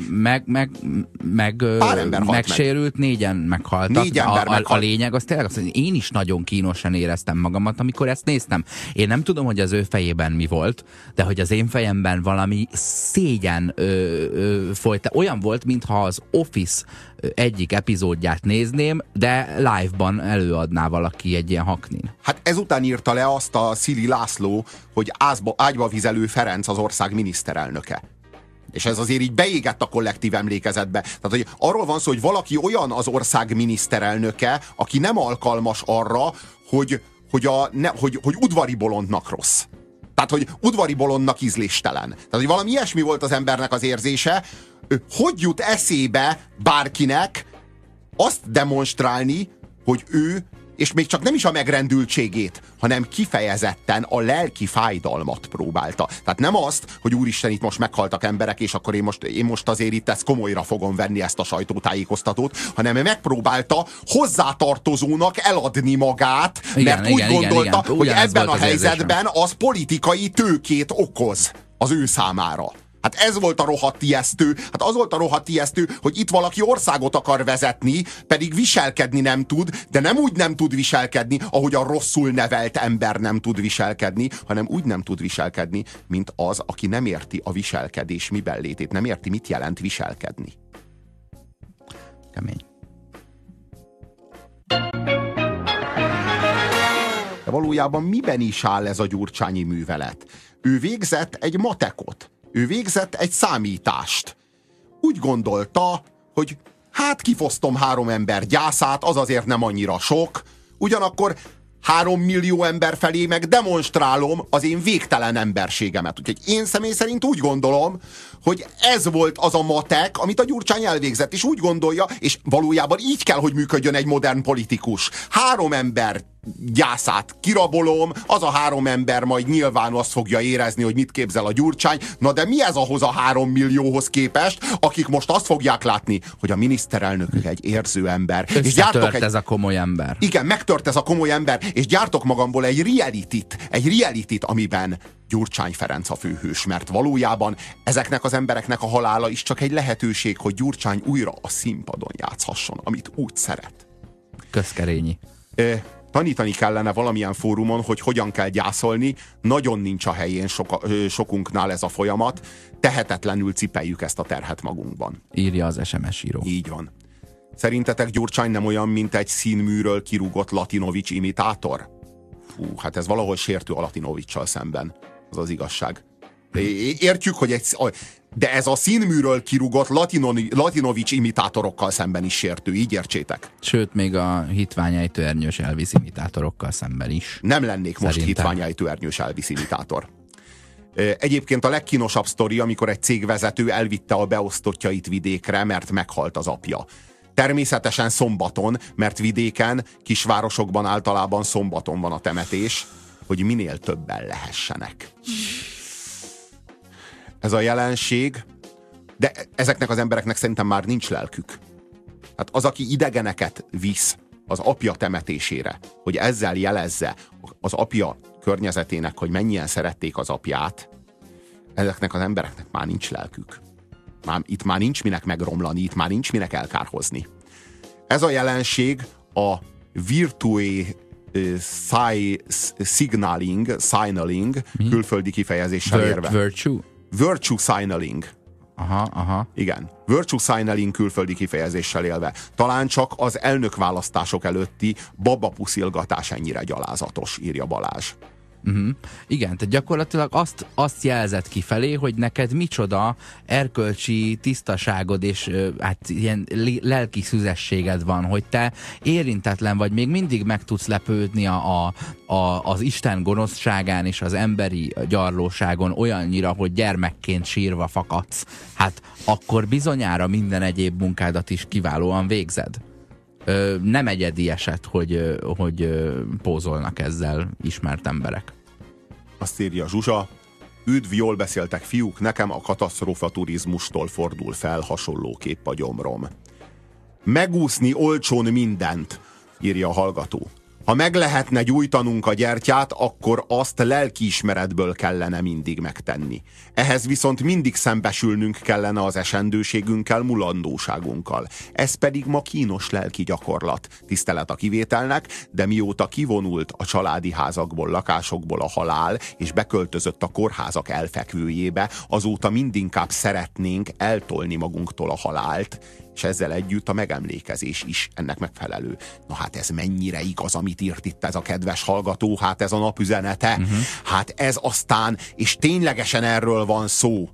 megsérült, 4-en meghaltak. 4 ember meghalt. A lényeg az tényleg az, hogy én is nagyon kínosan éreztem magamat, amikor ezt néztem. Én nem tudom, hogy az ő fejében mi volt, de hogy az én fejemben valami szégyen folyt. Olyan volt, mintha az Office egyik epizódját nézném, de live-ban előadná valaki egy ilyen haknin. Hát ezután írta le azt a Szili László, hogy ágyba vizelő Ferenc az ország miniszterelnöke. És ez azért így beégett a kollektív emlékezetbe. Tehát, hogy arról van szó, hogy valaki olyan az ország miniszterelnöke, aki nem alkalmas arra, hogy udvari bolondnak rossz. Tehát, hogy udvari bolondnak ízléstelen. Tehát, hogy valami ilyesmi volt az embernek az érzése, hogy jut eszébe bárkinek azt demonstrálni, hogy ő, és még csak nem is a megrendültségét, hanem kifejezetten a lelki fájdalmat próbálta. Tehát nem azt, hogy úristen, itt most meghaltak emberek, és akkor én most azért itt ezt komolyra fogom venni, ezt a sajtótájékoztatót, hanem megpróbálta hozzátartozónak eladni magát, mert úgy gondolta, hogy ebben a helyzetben az politikai tőkét okoz az ő számára. Hát ez volt a rohadt ijesztő. Hát az volt a rohadt ijesztő, hogy itt valaki országot akar vezetni, pedig viselkedni nem tud, de nem úgy nem tud viselkedni, ahogy a rosszul nevelt ember nem tud viselkedni, hanem úgy nem tud viselkedni, mint az, aki nem érti a viselkedés miben létét, nem érti, mit jelent viselkedni. Kemény. De valójában miben is áll ez a gyurcsányi művelet? Ő végzett egy matekot. Ő végzett egy számítást. Úgy gondolta, hogy hát kifosztom 3 ember gyászát, az azért nem annyira sok, ugyanakkor 3 millió ember felé meg demonstrálom az én végtelen emberségemet. Úgyhogy én személy szerint úgy gondolom, hogy ez volt az a matek, amit a Gyurcsány elvégzett, és úgy gondolja, és valójában így kell, hogy működjön egy modern politikus. 3 ember gyászát kirabolom, az a 3 ember majd nyilván azt fogja érezni, hogy mit képzel a Gyurcsány. Na de mi ez ahhoz a 3 millióhoz képest, akik most azt fogják látni, hogy a miniszterelnök egy érző ember. Összetört ez a komoly ember. Igen, megtört ez a komoly ember, és gyártok magamból egy realityt, amiben Gyurcsány Ferenc a főhős, mert valójában ezeknek az embereknek a halála is csak egy lehetőség, hogy Gyurcsány újra a színpadon játszhasson, amit úgy szeret. Közkerényi. Tanítani kellene valamilyen fórumon, hogy hogyan kell gyászolni, nagyon nincs a helyén sokunknál ez a folyamat, tehetetlenül cipeljük ezt a terhet magunkban. Írja az SMS író. Így van. Szerintetek Gyurcsány nem olyan, mint egy színműről kirúgott Latinovics imitátor? Hát ez valahol sértő a Latinovics-sal szemben. Az az igazság. Értjük, hogy de ez a színműről kirúgott Latinovics imitátorokkal szemben is sértő, így értsétek. Sőt, még a hitványejtő Ernyős Elvis imitátorokkal szemben is. Nem lennék most hitványejtő Ernyős Elvis imitátor. Egyébként a legkínosabb sztori, amikor egy cégvezető elvitte a beosztottjait vidékre, mert meghalt az apja. Természetesen szombaton, mert vidéken, kisvárosokban általában szombaton van a temetés, hogy minél többen lehessenek. Ez a jelenség, de ezeknek az embereknek szerintem már nincs lelkük. Hát az, aki idegeneket visz az apja temetésére, hogy ezzel jelezze az apja környezetének, hogy mennyien szerették az apját, ezeknek az embereknek már nincs lelkük. Itt már nincs minek megromlani, itt már nincs minek elkárhozni. Ez a jelenség a virtue signaling külföldi kifejezéssel érve. Virtue signaling. Aha. Igen. Virtue signaling külföldi kifejezéssel élve. Talán csak az elnökválasztások előtti babapuszilgatás ennyire gyalázatos, írja Balázs. Igen, tehát gyakorlatilag azt jelzed kifelé, hogy neked micsoda erkölcsi tisztaságod és hát ilyen lelki szüzességed van, hogy te érintetlen vagy, még mindig meg tudsz lepődni az Isten gonoszságán és az emberi gyarlóságon olyannyira, hogy gyermekként sírva fakadsz. Hát akkor bizonyára minden egyéb munkádat is kiválóan végzed. Nem egyedi eset, hogy pózolnak ezzel ismert emberek. Azt írja Zsuzsa, üdv, jól beszéltek fiúk, nekem a katasztrófa turizmustól fordul fel hasonlóképp a gyomrom. Megúszni olcsón mindent, írja a hallgató. Ha meg lehetne gyújtanunk a gyertyát, akkor azt lelkiismeretből kellene mindig megtenni. Ehhez viszont mindig szembesülnünk kellene az esendőségünkkel, mulandóságunkkal. Ez pedig ma kínos lelki gyakorlat. Tisztelet a kivételnek, de mióta kivonult a családi házakból, lakásokból a halál, és beköltözött a kórházak elfekvőjébe, azóta mindinkább szeretnénk eltolni magunktól a halált, és ezzel együtt a megemlékezés is ennek megfelelő. Na hát ez mennyire igaz, amit írt itt ez a kedves hallgató, hát ez a napüzenete. Hát ez aztán, és ténylegesen erről van szó,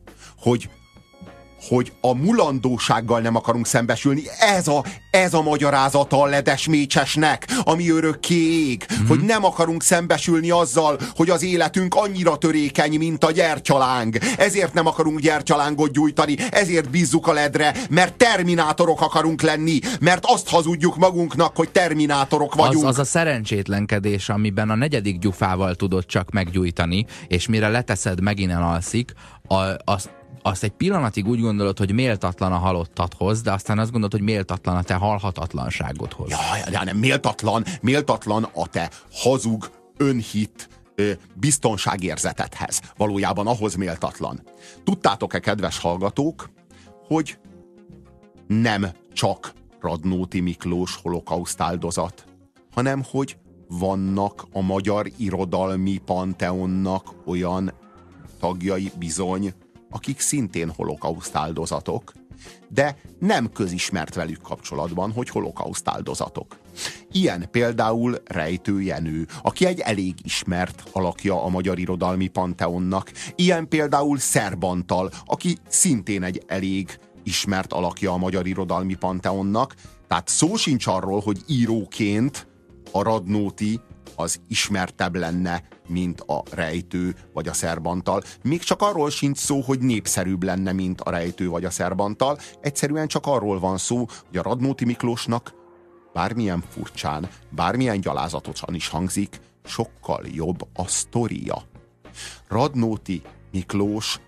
hogy a mulandósággal nem akarunk szembesülni. Ez a magyarázata a ledes mécsesnek, ami örökké ég. Hogy nem akarunk szembesülni azzal, hogy az életünk annyira törékeny, mint a gyertyaláng. Ezért nem akarunk gyertyalángot gyújtani, ezért bízzuk a ledre, mert terminátorok akarunk lenni, mert azt hazudjuk magunknak, hogy terminátorok vagyunk. Az a szerencsétlenkedés, amiben a 4. gyufával tudod csak meggyújtani, és mire leteszed, megint elalszik, azt egy pillanatig úgy gondolod, hogy méltatlan a halottadhoz, de aztán azt gondolod, hogy méltatlan a te halhatatlanságodhoz. Ja, nem, méltatlan a te hazug, önhit, biztonságérzetethez. Valójában ahhoz méltatlan. Tudtátok-e, kedves hallgatók, hogy nem csak Radnóti Miklós holokauszt áldozat, hanem hogy vannak a magyar irodalmi panteonnak olyan tagjai bizony, akik szintén holokauszt áldozatok, de nem közismert velük kapcsolatban, hogy holokauszt áldozatok. Ilyen például Rejtő Jenő, aki egy elég ismert alakja a magyar irodalmi panteonnak. Ilyen például Szerb Antal, aki szintén egy elég ismert alakja a magyar irodalmi panteonnak, tehát szó sincs arról, hogy íróként a Radnóti az ismertebb lenne, mint a Rejtő vagy a Szerbantal. Még csak arról sincs szó, hogy népszerűbb lenne, mint a Rejtő vagy a Szerbantal. Egyszerűen csak arról van szó, hogy a Radnóti Miklósnak bármilyen furcsán, bármilyen gyalázatosan is hangzik, sokkal jobb a sztoria. Radnóti Miklós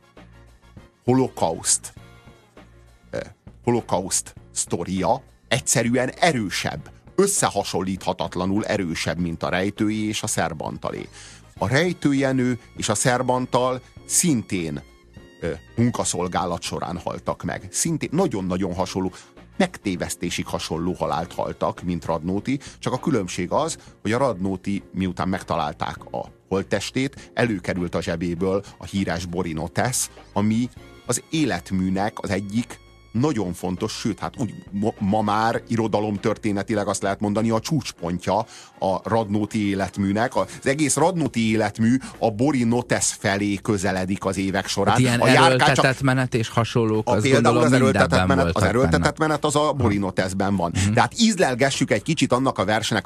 holokauszt sztoria egyszerűen erősebb, összehasonlíthatatlanul erősebb, mint a Rejtői és a Szerbantalé. A Rejtő Jenő és a Szerbantal szintén munkaszolgálat során haltak meg. Szintén nagyon-nagyon hasonló, megtévesztésig hasonló halált haltak, mint Radnóti, csak a különbség az, hogy a Radnóti, miután megtalálták a holttestét, előkerült a zsebéből a híres Borinotesz, ami az életműnek az egyik nagyon fontos, sőt, hát úgy ma már irodalomtörténetileg azt lehet mondani, a csúcspontja a Radnóti életműnek. Az egész Radnóti életmű a Borinotesz felé közeledik az évek során. Hát ilyen erőltetett menet és hasonlók, azt például az erőltetett menet, menet az a Borinoteszben van. Tehát ízlelgessük egy kicsit annak a versnek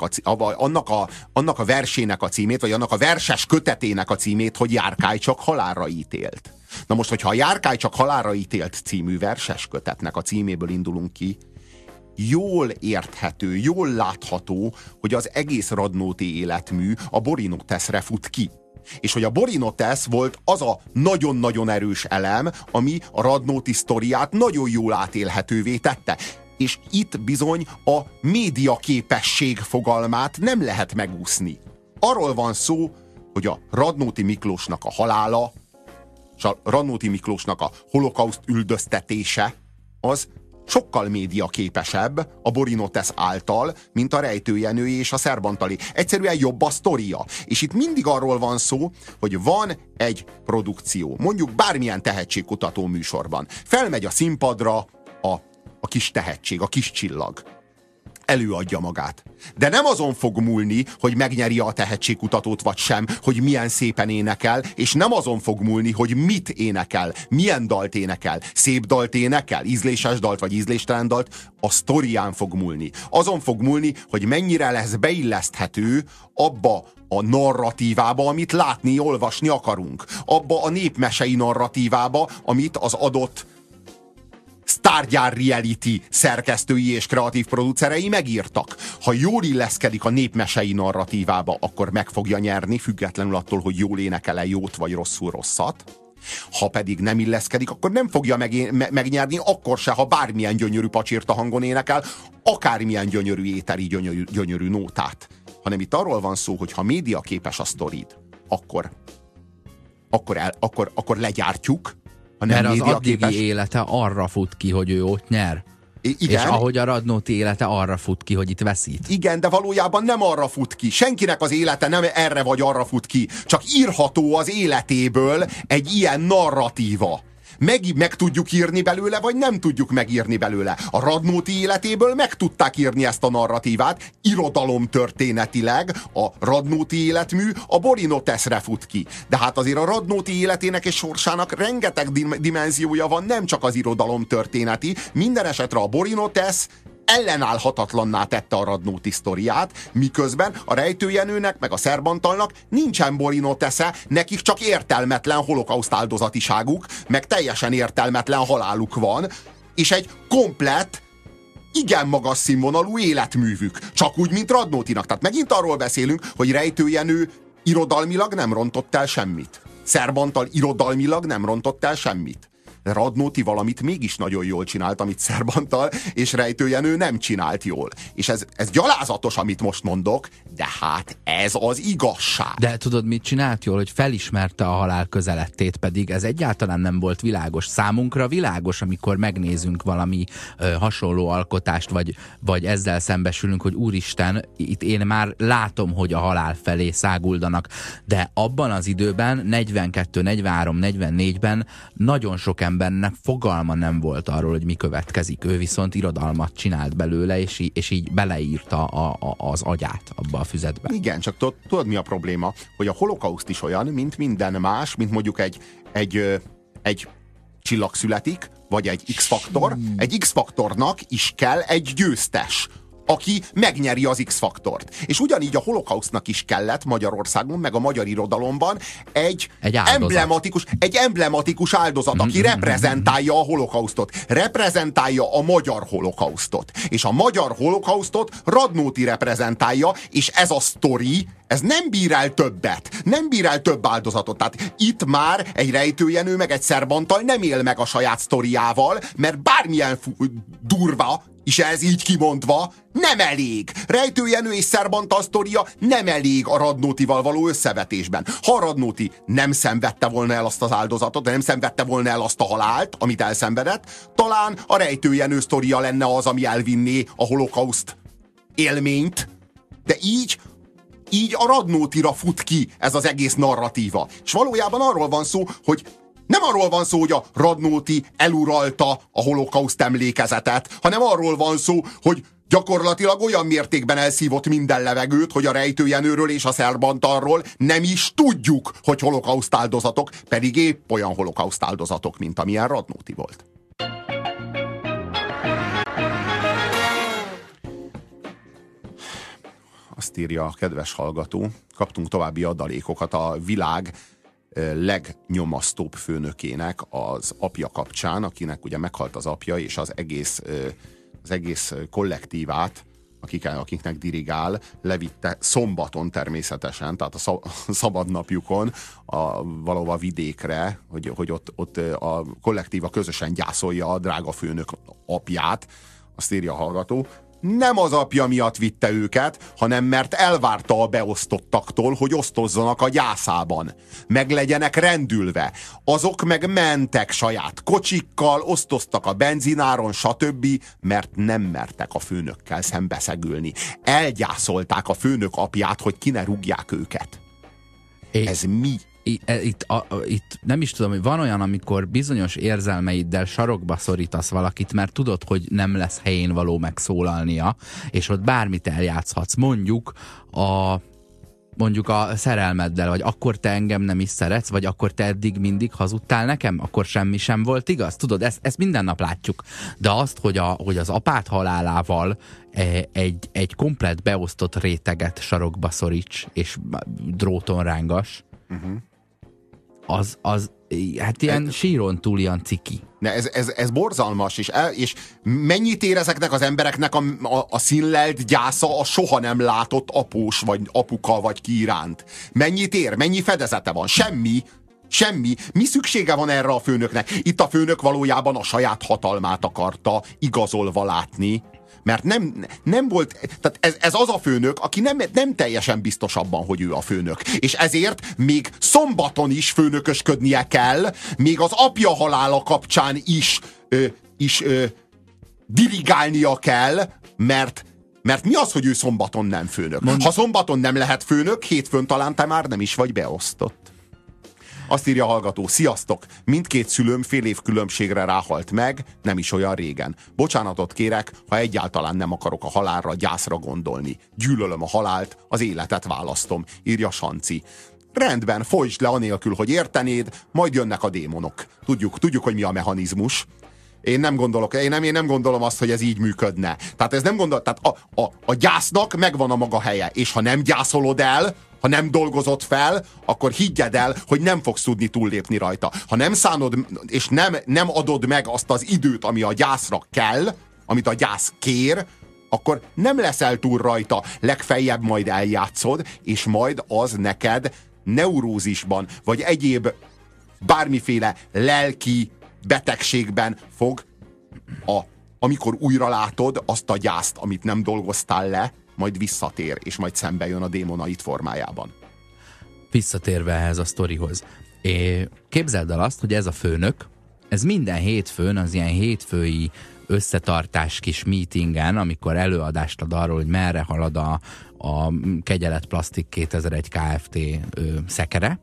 annak a versének a címét, vagy annak a verses kötetének a címét, hogy Járkály csak halálra ítélt. Na most, hogyha a Járkály csak halálra ítélt című verses kötetnek a címéből indulunk ki, jól érthető, jól látható, hogy az egész Radnóti életmű a Borinoteszre fut ki. És hogy a Borinotesz volt az a nagyon-nagyon erős elem, ami a Radnóti sztoriát nagyon jól átélhetővé tette. És itt bizony a médiaképesség fogalmát nem lehet megúszni. Arról van szó, hogy a Radnóti Miklósnak a halála, és a Radnóti Miklósnak a holokauszt üldöztetése az sokkal médiaképesebb a Borinotesz által, mint a Rejtő Jenő és a Szerbantalé. Egyszerűen jobb a sztoria. És itt mindig arról van szó, hogy van egy produkció, mondjuk bármilyen tehetségkutató műsorban. Felmegy a színpadra a kis tehetség, a kis csillag. Előadja magát. De nem azon fog múlni, hogy megnyeri a tehetségkutatót vagy sem, hogy milyen szépen énekel, és nem azon fog múlni, hogy mit énekel, milyen dalt énekel, szép dalt énekel, ízléses dalt vagy ízléstelen dalt, a sztorián fog múlni. Azon fog múlni, hogy mennyire lesz beilleszthető abba a narratívába, amit látni, olvasni akarunk. Abba a népmesei narratívába, amit az adott sztárgyár reality szerkesztői és kreatív producerei megírtak. Ha jól illeszkedik a népmesei narratívába, akkor meg fogja nyerni, függetlenül attól, hogy jól énekel-e jót vagy rosszul rosszat. Ha pedig nem illeszkedik, akkor nem fogja megnyerni, akkor se, ha bármilyen gyönyörű pacsirta hangon énekel, akármilyen gyönyörű éteri, gyönyörű nótát. Hanem itt arról van szó, hogy ha média képes a sztorid, akkor legyártjuk. Mert az addigi élete arra fut ki, hogy ő ott nyer. Igen. És ahogy a Radnóti élete arra fut ki, hogy itt veszít. Igen, de valójában nem arra fut ki. Senkinek az élete nem erre vagy arra fut ki. Csak írható az életéből egy ilyen narratíva. Meg tudjuk írni belőle, vagy nem tudjuk megírni belőle. A Radnóti életéből meg tudták írni ezt a narratívát, irodalomtörténetileg a Radnóti életmű a Borinoteszre fut ki. De hát azért a Radnóti életének és sorsának rengeteg dimenziója van, nem csak az irodalomtörténeti. Minden esetre a Borinotesz ellenállhatatlanná tette a Radnóti sztoriát, miközben a Rejtő Jenőnek meg a Szerbantalnak nincsen Borinotesze, nekik csak értelmetlen holokauszt áldozatiságuk, meg teljesen értelmetlen haláluk van, és egy komplett, igen magas színvonalú életművük. Csak úgy, mint Radnótinak. Tehát megint arról beszélünk, hogy Rejtő Jenő irodalmilag nem rontott el semmit. Szerbantal irodalmilag nem rontott el semmit. Radnóti valamit mégis nagyon jól csinált, amit Szerbantal és Rejtő Jenő nem csinált jól. És ez gyalázatos, amit most mondok, de hát ez az igazság. De tudod, mit csinált jól? Hogy felismerte a halál közelettét, pedig ez egyáltalán nem volt világos. Számunkra világos, amikor megnézünk valami hasonló alkotást, vagy ezzel szembesülünk, hogy úristen, itt én már látom, hogy a halál felé száguldanak. De abban az időben, 42, 43, 44-ben nagyon sok embernek fogalma nem volt arról, hogy mi következik. Ő viszont irodalmat csinált belőle, és így beleírta az agyát abba a füzetbe. Igen, csak tudod mi a probléma? Hogy a holokauszt is olyan, mint minden más, mint mondjuk egy csillag születik, vagy egy X-faktor, egy X-faktornak is kell egy győztes, aki megnyeri az X-faktort. És ugyanígy a holokausztnak is kellett Magyarországon, meg a magyar irodalomban egy emblematikus áldozat, aki reprezentálja a holokausztot. Reprezentálja a magyar holokausztot. És a magyar holokausztot Radnóti reprezentálja, és ez a sztori, ez nem bír el többet. Nem bír el több áldozatot. Tehát itt már egy Rejtő Jenő meg egy Szerbantal nem él meg a saját sztoriával, mert bármilyen durva, és ez így kimondva, nem elég. Rejtő Jenő és Szerbantal sztoria nem elég a Radnótival való összevetésben. Ha a Radnóti nem szenvedte volna el azt az áldozatot, nem szenvedte volna el azt a halált, amit elszenvedett, talán a Rejtő Jenő sztoria lenne az, ami elvinné a holokauszt élményt, de így a Radnótira fut ki ez az egész narratíva. És valójában arról van szó, hogy nem arról van szó, hogy a Radnóti eluralta a holokauszt emlékezetet, hanem arról van szó, hogy gyakorlatilag olyan mértékben elszívott minden levegőt, hogy a Rejtő Jenőről és a Szerbantalról nem is tudjuk, hogy holokauszt áldozatok, pedig épp olyan holokauszt áldozatok, mint amilyen Radnóti volt. Azt írja a kedves hallgató, kaptunk további adalékokat a világ legnyomasztóbb főnökének az apja kapcsán, akinek ugye meghalt az apja, és az egész kollektívát, akiknek dirigál, levitte szombaton természetesen, tehát a szabadnapjukon valahova vidékre, hogy ott a kollektíva közösen gyászolja a drága főnök apját. Azt írja a hallgató, nem az apja miatt vitte őket, hanem mert elvárta a beosztottaktól, hogy osztozzanak a gyászában. Meg legyenek rendülve. Azok meg mentek saját kocsikkal, osztoztak a benzináron, stb., mert nem mertek a főnökkel szembeszegülni. Elgyászolták a főnök apját, hogy ki ne rúgják őket. Ez mi? Itt nem is tudom, hogy van olyan, amikor bizonyos érzelmeiddel sarokba szorítasz valakit, mert tudod, hogy nem lesz helyén való megszólalnia, és ott bármit eljátszhatsz. Mondjuk a szerelmeddel, vagy akkor te engem nem is szeretsz, vagy akkor te eddig mindig hazudtál nekem, akkor semmi sem volt igaz. Tudod, ezt minden nap látjuk. De azt, hogy az apád halálával egy komplett beosztott réteget sarokba szoríts, és dróton rángas, az hát ilyen síron túl ilyen ciki. Ez borzalmas, és mennyit ér ezeknek az embereknek a színlelt gyásza a soha nem látott após, vagy apuka, vagy ki iránt? Mennyit ér? Mennyi fedezete van? Semmi. Mi szüksége van erre a főnöknek? Itt a főnök valójában a saját hatalmát akarta igazolva látni, mert nem volt, tehát ez az a főnök, aki nem teljesen biztos abban, hogy ő a főnök. És ezért még szombaton is főnökösködnie kell, még az apja halála kapcsán is dirigálnia kell, mert mi az, hogy ő szombaton nem főnök? Ha szombaton nem lehet főnök, hétfőn talán te már nem is vagy beosztott. Azt írja a hallgató, sziasztok! Mindkét szülőm fél év különbségre ráhalt meg, nem is olyan régen. Bocsánatot kérek, ha egyáltalán nem akarok a halálra, gyászra gondolni. Gyűlölöm a halált, az életet választom, írja Sanci. Rendben, folytsd le anélkül, hogy értenéd, majd jönnek a démonok. Tudjuk, hogy mi a mechanizmus. Én nem gondolom azt, hogy ez így működne. Tehát a gyásznak megvan a maga helye, és ha nem gyászolod el, ha nem dolgozod fel, akkor higgyed el, hogy nem fogsz tudni túllépni rajta. Ha nem szánod, és nem adod meg azt az időt, ami a gyászra kell, amit a gyász kér, akkor nem leszel túl rajta. Legfeljebb majd eljátszod, és majd az neked neurózisban, vagy egyéb bármiféle lelki betegségben fog, amikor újra látod azt a gyászt, amit nem dolgoztál le, majd visszatér, és majd szembe jön a démonait formájában. Visszatérve ehhez a sztorihoz. Képzeld el azt, hogy ez a főnök, ez minden hétfőn, az ilyen hétfői összetartás kis meetingen, amikor előadást ad arról, hogy merre halad a Kegyelet Plastik 2001 Kft. Szekere,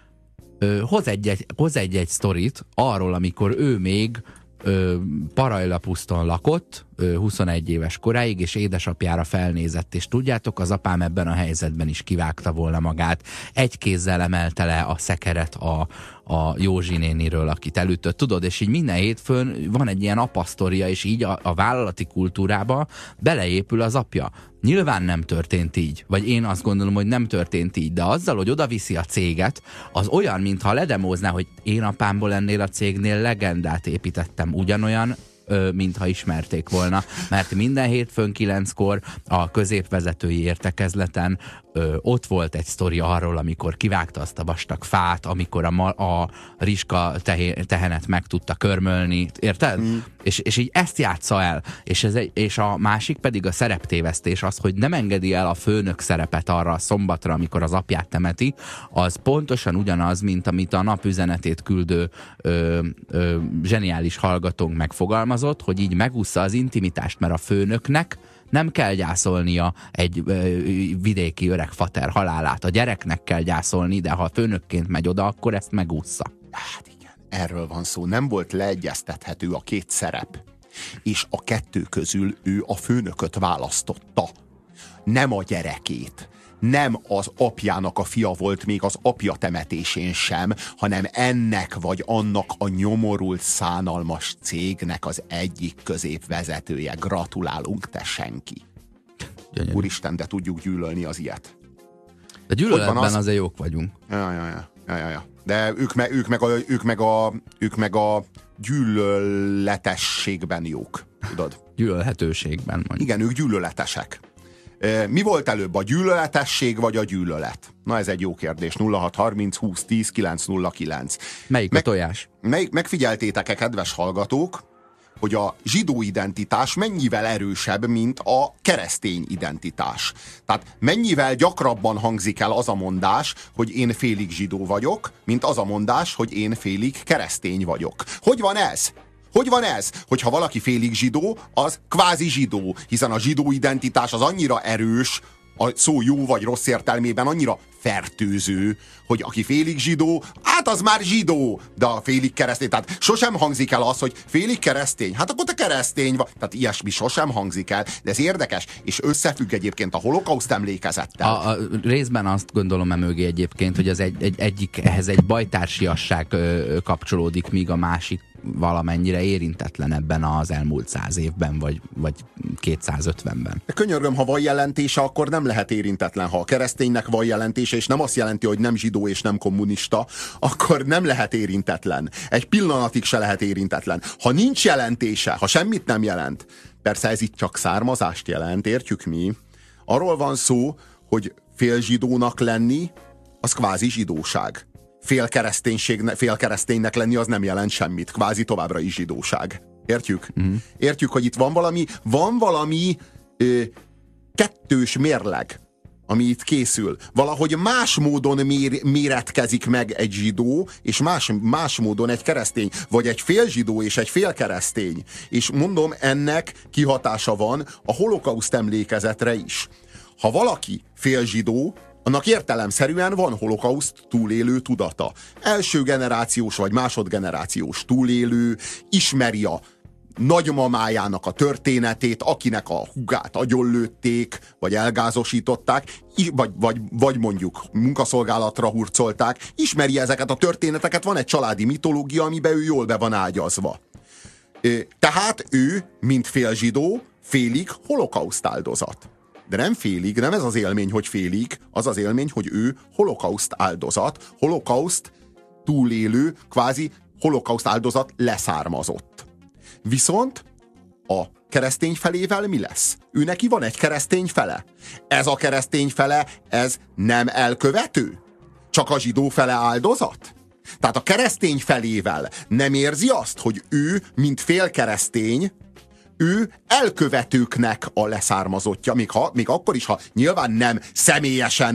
hoz egy sztorit arról, amikor ő még Parajlapuszton lakott, 21 éves koráig, és édesapjára felnézett, és tudjátok, az apám ebben a helyzetben is kivágta volna magát. Egy kézzel emelte le a szekeret a Józsi néniről, akit elütött, tudod, és így minden hétfőn van egy ilyen apasztoria, és így a vállalati kultúrába beleépül az apja. Nyilván nem történt így, vagy én azt gondolom, hogy nem történt így, de azzal, hogy odaviszi a céget, az olyan, mintha ledemózná, hogy én apámból ennél a cégnél legendát építettem, ugyanolyan, mintha ismerték volna, mert minden hétfőn 9-kor a középvezetői értekezleten ott volt egy sztori arról, amikor kivágta azt a vastag fát, amikor a rizska tehenet meg tudta körmölni, érted? És így ezt játsza el. És a másik pedig a szereptévesztés, az, hogy nem engedi el a főnök szerepet arra a szombatra, amikor az apját temeti, az pontosan ugyanaz, mint amit a napüzenetét küldő zseniális hallgatónk megfogalmazott, hogy így megúszza az intimitást, mert a főnöknek nem kell gyászolnia egy vidéki öreg fater halálát. A gyereknek kell gyászolni, de ha főnökként megy oda, akkor ezt megúszza. Hát igen, erről van szó. Nem volt leegyeztethető a két szerep. És a kettő közül ő a főnököt választotta. Nem a gyerekét. Nem az apjának a fia volt még az apja temetésén sem, hanem ennek vagy annak a nyomorult, szánalmas cégnek az egyik középvezetője. Gratulálunk, te senki. Gyönyörű. Úristen, de tudjuk gyűlölni az ilyet. De gyűlöletben azért jók vagyunk. Ja. De ők meg a gyűlöletességben jók, tudod? Gyűlölhetőségben mondjuk. Igen, ők gyűlöletesek. Mi volt előbb, a gyűlöletesség vagy a gyűlölet? Na, ez egy jó kérdés. 0630 20 10 909. Melyik a tojás? Megfigyeltétek-e, kedves hallgatók, hogy a zsidó identitás mennyivel erősebb, mint a keresztény identitás. Tehát mennyivel gyakrabban hangzik el az a mondás, hogy én félig zsidó vagyok, mint az a mondás, hogy én félig keresztény vagyok. Hogy van ez? Hogy van ez? Hogyha valaki félig zsidó, az kvázi zsidó, hiszen a zsidó identitás az annyira erős, a szó jó vagy rossz értelmében annyira fertőző, hogy aki félig zsidó, hát az már zsidó, de a félig keresztény, tehát sosem hangzik el az, hogy félig keresztény, hát akkor te keresztény vagy. Tehát ilyesmi sosem hangzik el, de ez érdekes, és összefügg egyébként a holokauszt emlékezettel. A részben azt gondolom mögé egyébként, hogy az ehhez egy bajtársiasság kapcsolódik, míg a másik valamennyire érintetlen ebben az elmúlt 100 évben, vagy 250-ben. De könyörgöm, ha van jelentése, akkor nem lehet érintetlen. Ha a kereszténynek van jelentése, és nem azt jelenti, hogy nem zsidó és nem kommunista, akkor nem lehet érintetlen. Egy pillanatig se lehet érintetlen. Ha nincs jelentése, ha semmit nem jelent, persze ez itt csak származást jelent, értjük mi? Arról van szó, hogy félzsidónak lenni, az kvázi zsidóság. Félkereszténynek lenni az nem jelent semmit. Kvázi továbbra is zsidóság. Értjük? Értjük, hogy itt van valami kettős mérleg, ami itt készül. Valahogy más módon méretkezik meg egy zsidó, és más módon egy keresztény. Vagy egy félzsidó és egy félkeresztény. És mondom, ennek kihatása van a holokauszt emlékezetre is. Ha valaki félzsidó, annak értelemszerűen van holokauszt túlélő tudata. Első generációs vagy másodgenerációs túlélő, ismeri a nagymamájának a történetét, akinek a húgát agyonlőtték, vagy elgázosították, vagy mondjuk munkaszolgálatra hurcolták, ismeri ezeket a történeteket, van egy családi mitológia, amiben ő jól be van ágyazva. Tehát ő, mint félzsidó, félig holokauszt áldozat. De nem félig, nem ez az élmény, hogy félig, az az élmény, hogy ő holokauszt áldozat, holokauszt túlélő, kvázi holokauszt áldozat leszármazott. Viszont a keresztény felével mi lesz? Ő neki van egy keresztény fele. Ez a keresztény fele, ez nem elkövető? Csak a zsidó fele áldozat? Tehát a keresztény felével nem érzi azt, hogy ő, mint félkeresztény, ő elkövetőknek a leszármazottja, még akkor is, ha nyilván nem személyesen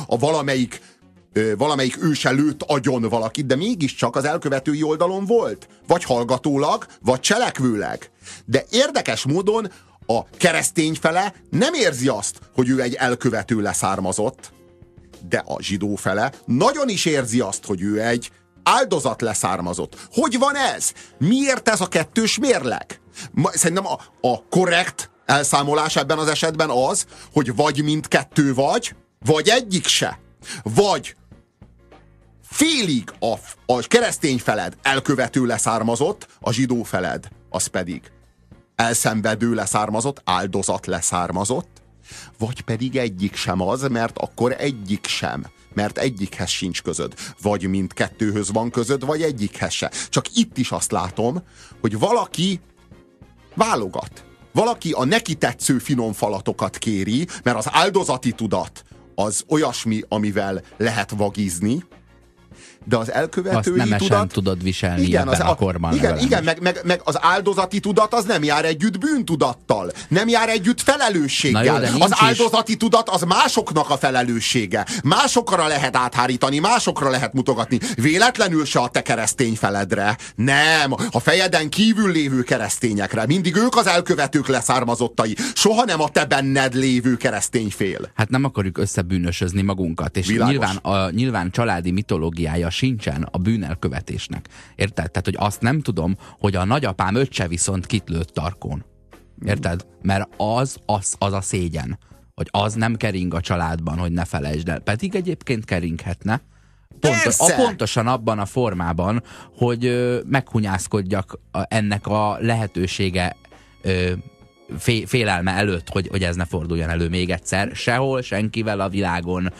valamelyik őse lőtt agyon valakit, de mégiscsak az elkövetői oldalon volt. Vagy hallgatólag, vagy cselekvőleg. De érdekes módon a keresztény fele nem érzi azt, hogy ő egy elkövető leszármazott, de a zsidó fele nagyon is érzi azt, hogy ő egy áldozat leszármazott. Hogy van ez? Miért ez a kettős mérleg? Szerintem a korrekt elszámolás ebben az esetben az, hogy vagy mindkettő vagy egyik se. Vagy félig a keresztény feled elkövető leszármazott, a zsidó feled az pedig elszenvedő leszármazott, áldozat leszármazott, vagy pedig egyik sem az, mert akkor egyik sem. Mert egyikhez sincs közöd. Vagy mindkettőhöz van közöd, vagy egyikhez se. Csak itt is azt látom, hogy valaki válogat. Valaki a neki tetsző finom falatokat kéri, mert az áldozati tudat az olyasmi, amivel lehet vagizni, de az elkövetői azt tudat... tudod viselni, igen, ebben a korban. Igen, meg az áldozati tudat az nem jár együtt bűntudattal. Nem jár együtt felelősséggel. Jó, az áldozati tudat az másoknak a felelőssége. Másokra lehet áthárítani, másokra lehet mutogatni. Véletlenül se a te keresztény feledre. Nem, a fejeden kívül lévő keresztényekre. Mindig ők az elkövetők leszármazottai. Soha nem a te benned lévő keresztény fél. Hát nem akarjuk összebűnösözni magunkat. És nyilván családi mitológiája sincsen a bűnelkövetésnek. Érted? Tehát, hogy azt nem tudom, hogy a nagyapám öccse viszont kit lőtt tarkón. Érted? Mert az a szégyen. Hogy az nem kering a családban, hogy ne felejtsd el. Pedig egyébként keringhetne. Pontosan abban a formában, hogy meghunyászkodjak ennek a lehetősége félelme előtt, hogy ez ne forduljon elő még egyszer. Sehol, senkivel a világon,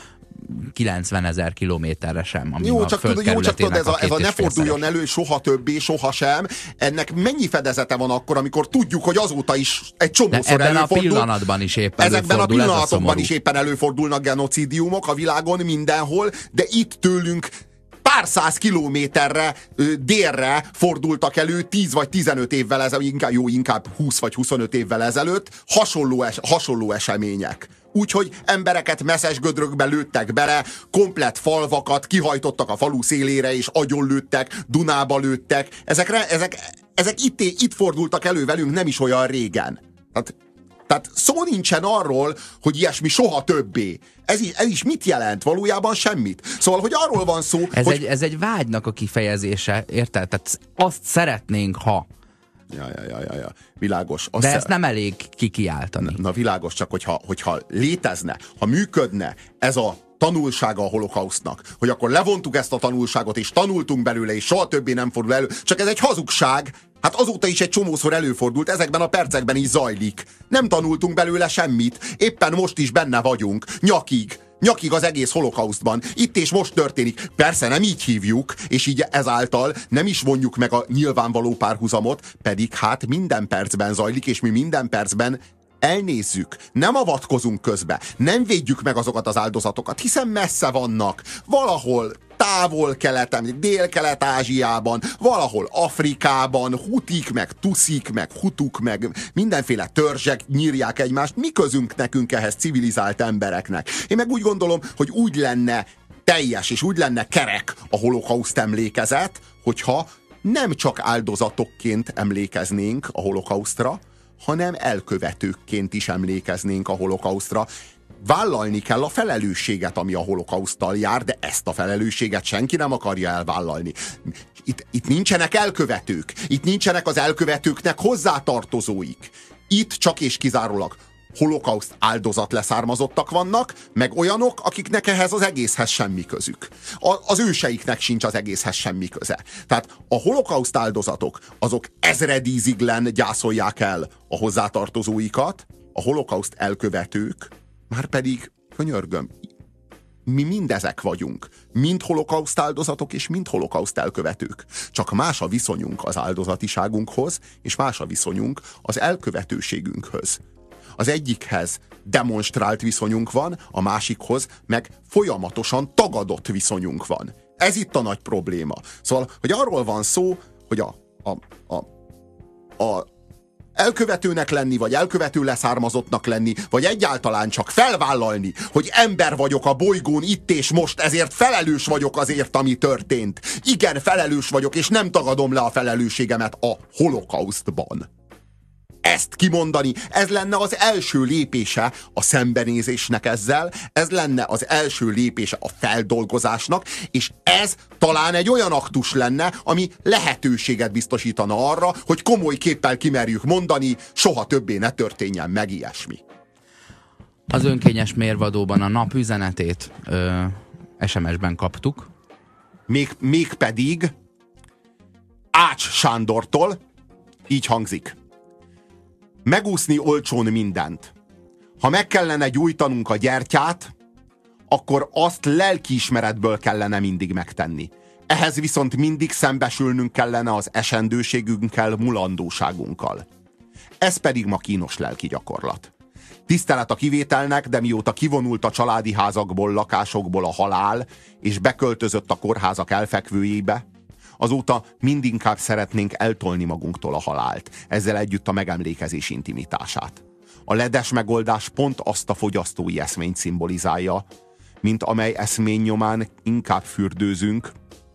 90 000 kilométerre sem. Jó, csak tudod, ez a ne forduljon elő soha többé, soha sem. Ennek mennyi fedezete van akkor, amikor tudjuk, hogy azóta is egy csomószor előfordul. Ebben a pillanatban is éppen ezekben a pillanatokban is éppen előfordulnak genocidiumok a világon mindenhol, de itt tőlünk pár száz kilométerre délre fordultak elő 10 vagy 15 évvel ezelőtt, inkább 20 vagy 25 évvel ezelőtt hasonló események. Úgyhogy embereket messzes gödrökbe lőttek bele, komplett falvakat kihajtottak a falu szélére, és agyonlőttek, Dunába lőttek. Ezek itt fordultak elő velünk nem is olyan régen. Tehát szó nincsen arról, hogy ilyesmi soha többé. Ez is mit jelent? Valójában semmit. Szóval, hogy arról van szó, ez egy vágynak a kifejezése, érted? Tehát azt szeretnénk, ha... Ja. Világos. De ezt nem elég kikiáltani. Na világos, csak hogyha létezne, ha működne ez a tanulsága a holokausztnak, hogy akkor levontuk ezt a tanulságot, és tanultunk belőle, és soha többé nem fordul elő, csak ez egy hazugság. Hát azóta is egy csomószor előfordult, ezekben a percekben is zajlik. Nem tanultunk belőle semmit, éppen most is benne vagyunk, nyakig az egész holokausztban. Itt és most történik. Persze nem így hívjuk, és így ezáltal nem is vonjuk meg a nyilvánvaló párhuzamot, pedig hát minden percben zajlik, és mi minden percben elnézzük, nem avatkozunk közbe, nem védjük meg azokat az áldozatokat, hiszen messze vannak, valahol Távol-Keleten, Dél-Kelet-Ázsiában, valahol Afrikában, hutik, meg tuszik, meg hutuk, meg mindenféle törzsek nyírják egymást. Mi közünk nekünk ehhez civilizált embereknek? Én meg úgy gondolom, hogy úgy lenne teljes és úgy lenne kerek a holokauszt emlékezet, hogyha nem csak áldozatokként emlékeznénk a holokausztra, hanem elkövetőkként is emlékeznénk a holokausztra. Vállalni kell a felelősséget, ami a holokauszttal jár, de ezt a felelősséget senki nem akarja elvállalni. Itt nincsenek elkövetők. Itt nincsenek az elkövetőknek hozzátartozóik. Itt csak és kizárólag holokauszt áldozat leszármazottak vannak, meg olyanok, akiknek ehhez az egészhez semmi közük. Az őseiknek sincs az egészhez semmi köze. Tehát a holokauszt áldozatok, azok ezredíziglen gyászolják el a hozzátartozóikat, a holokauszt elkövetők már pedig, könyörgöm, mi mindezek vagyunk. Mind holokauszt áldozatok, és mind holokauszt elkövetők. Csak más a viszonyunk az áldozatiságunkhoz, és más a viszonyunk az elkövetőségünkhöz. Az egyikhez demonstrált viszonyunk van, a másikhoz meg folyamatosan tagadott viszonyunk van. Ez itt a nagy probléma. Szóval, hogy arról van szó, hogy a elkövetőnek lenni, vagy elkövető leszármazottnak lenni, vagy egyáltalán csak felvállalni, hogy ember vagyok a bolygón itt és most, ezért felelős vagyok azért, ami történt. Igen, felelős vagyok, és nem tagadom le a felelősségemet a holokausztban. ezt kimondani. Ez lenne az első lépése a szembenézésnek ezzel, ez lenne az első lépése a feldolgozásnak, és ez talán egy olyan aktus lenne, ami lehetőséget biztosítana arra, hogy komoly képpel kimerjük mondani, soha többé ne történjen meg ilyesmi. Az önkényes mérvadóban a nap üzenetét SMS-ben kaptuk. Mégpedig Ács Sándortól így hangzik. Megúszni olcsón mindent. Ha meg kellene gyújtanunk a gyertyát, akkor azt lelkiismeretből kellene mindig megtenni. Ehhez viszont mindig szembesülnünk kellene az esendőségünkkel, mulandóságunkkal. Ez pedig ma kínos lelki gyakorlat. Tisztelet a kivételnek, de mióta kivonult a családi házakból, lakásokból a halál, és beköltözött a kórházak elfekvőjébe, azóta mindinkább szeretnénk eltolni magunktól a halált, ezzel együtt a megemlékezés intimitását. A ledes megoldás pont azt a fogyasztói eszményt szimbolizálja, mint amely eszmény nyomán inkább fürdőzünk,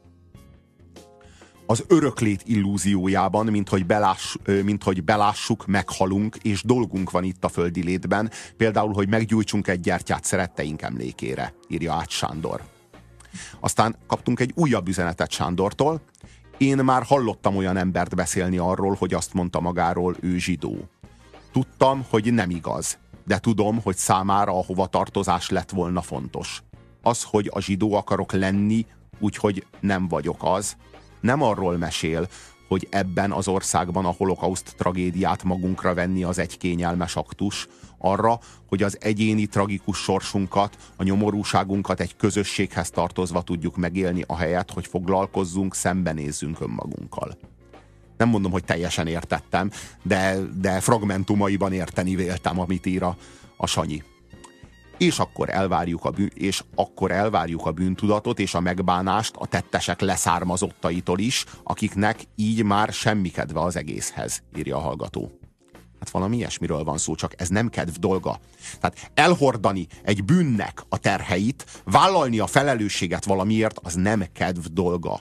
az öröklét illúziójában, mint hogy belássuk, meghalunk, és dolgunk van itt a földi létben, például, hogy meggyújtsunk egy gyertyát szeretteink emlékére, írja Ács Sándor. Aztán kaptunk egy újabb üzenetet Sándortól. Én már hallottam olyan embert beszélni arról, hogy azt mondta magáról, ő zsidó. Tudtam, hogy nem igaz, de tudom, hogy számára a hovatartozás lett volna fontos. Az, hogy a zsidó akarok lenni, úgyhogy nem vagyok az, nem arról mesél, hogy ebben az országban a holokauszt tragédiát magunkra venni az egy kényelmes aktus, arra, hogy az egyéni tragikus sorsunkat, a nyomorúságunkat egy közösséghez tartozva tudjuk megélni, ahelyett, hogy foglalkozzunk, szembenézzünk önmagunkkal. Nem mondom, hogy teljesen értettem, de fragmentumaiban érteni véltem, amit ír a Sanyi. És akkor elvárjuk a bűntudatot és a megbánást a tettesek leszármazottaitól is, akiknek így már semmi kedve az egészhez, írja a hallgató. Hát valami ilyesmiről van szó, csak ez nem kedv dolga. Tehát elhordani egy bűnnek a terheit, vállalni a felelősséget valamiért, az nem kedv dolga.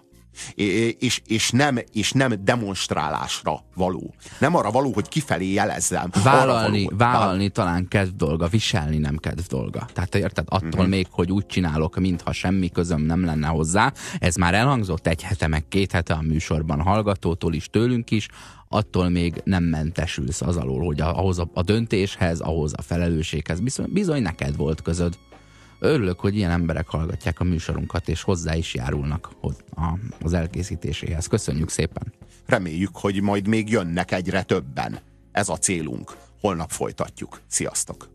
És nem demonstrálásra való. Nem arra való, hogy kifelé jelezzem. Vállalni talán kedv dolga, viselni nem kedv dolga. Tehát érted, attól még, hogy úgy csinálok, mintha semmi közöm nem lenne hozzá, ez már elhangzott 1 hete, meg 2 hete a műsorban hallgatótól is, tőlünk is, attól még nem mentesülsz az alól, hogy ahhoz a döntéshez, ahhoz a felelősséghez bizony neked volt közöd. Örülök, hogy ilyen emberek hallgatják a műsorunkat, és hozzá is járulnak az elkészítéséhez. Köszönjük szépen! Reméljük, hogy majd még jönnek egyre többen. Ez a célunk. Holnap folytatjuk. Sziasztok!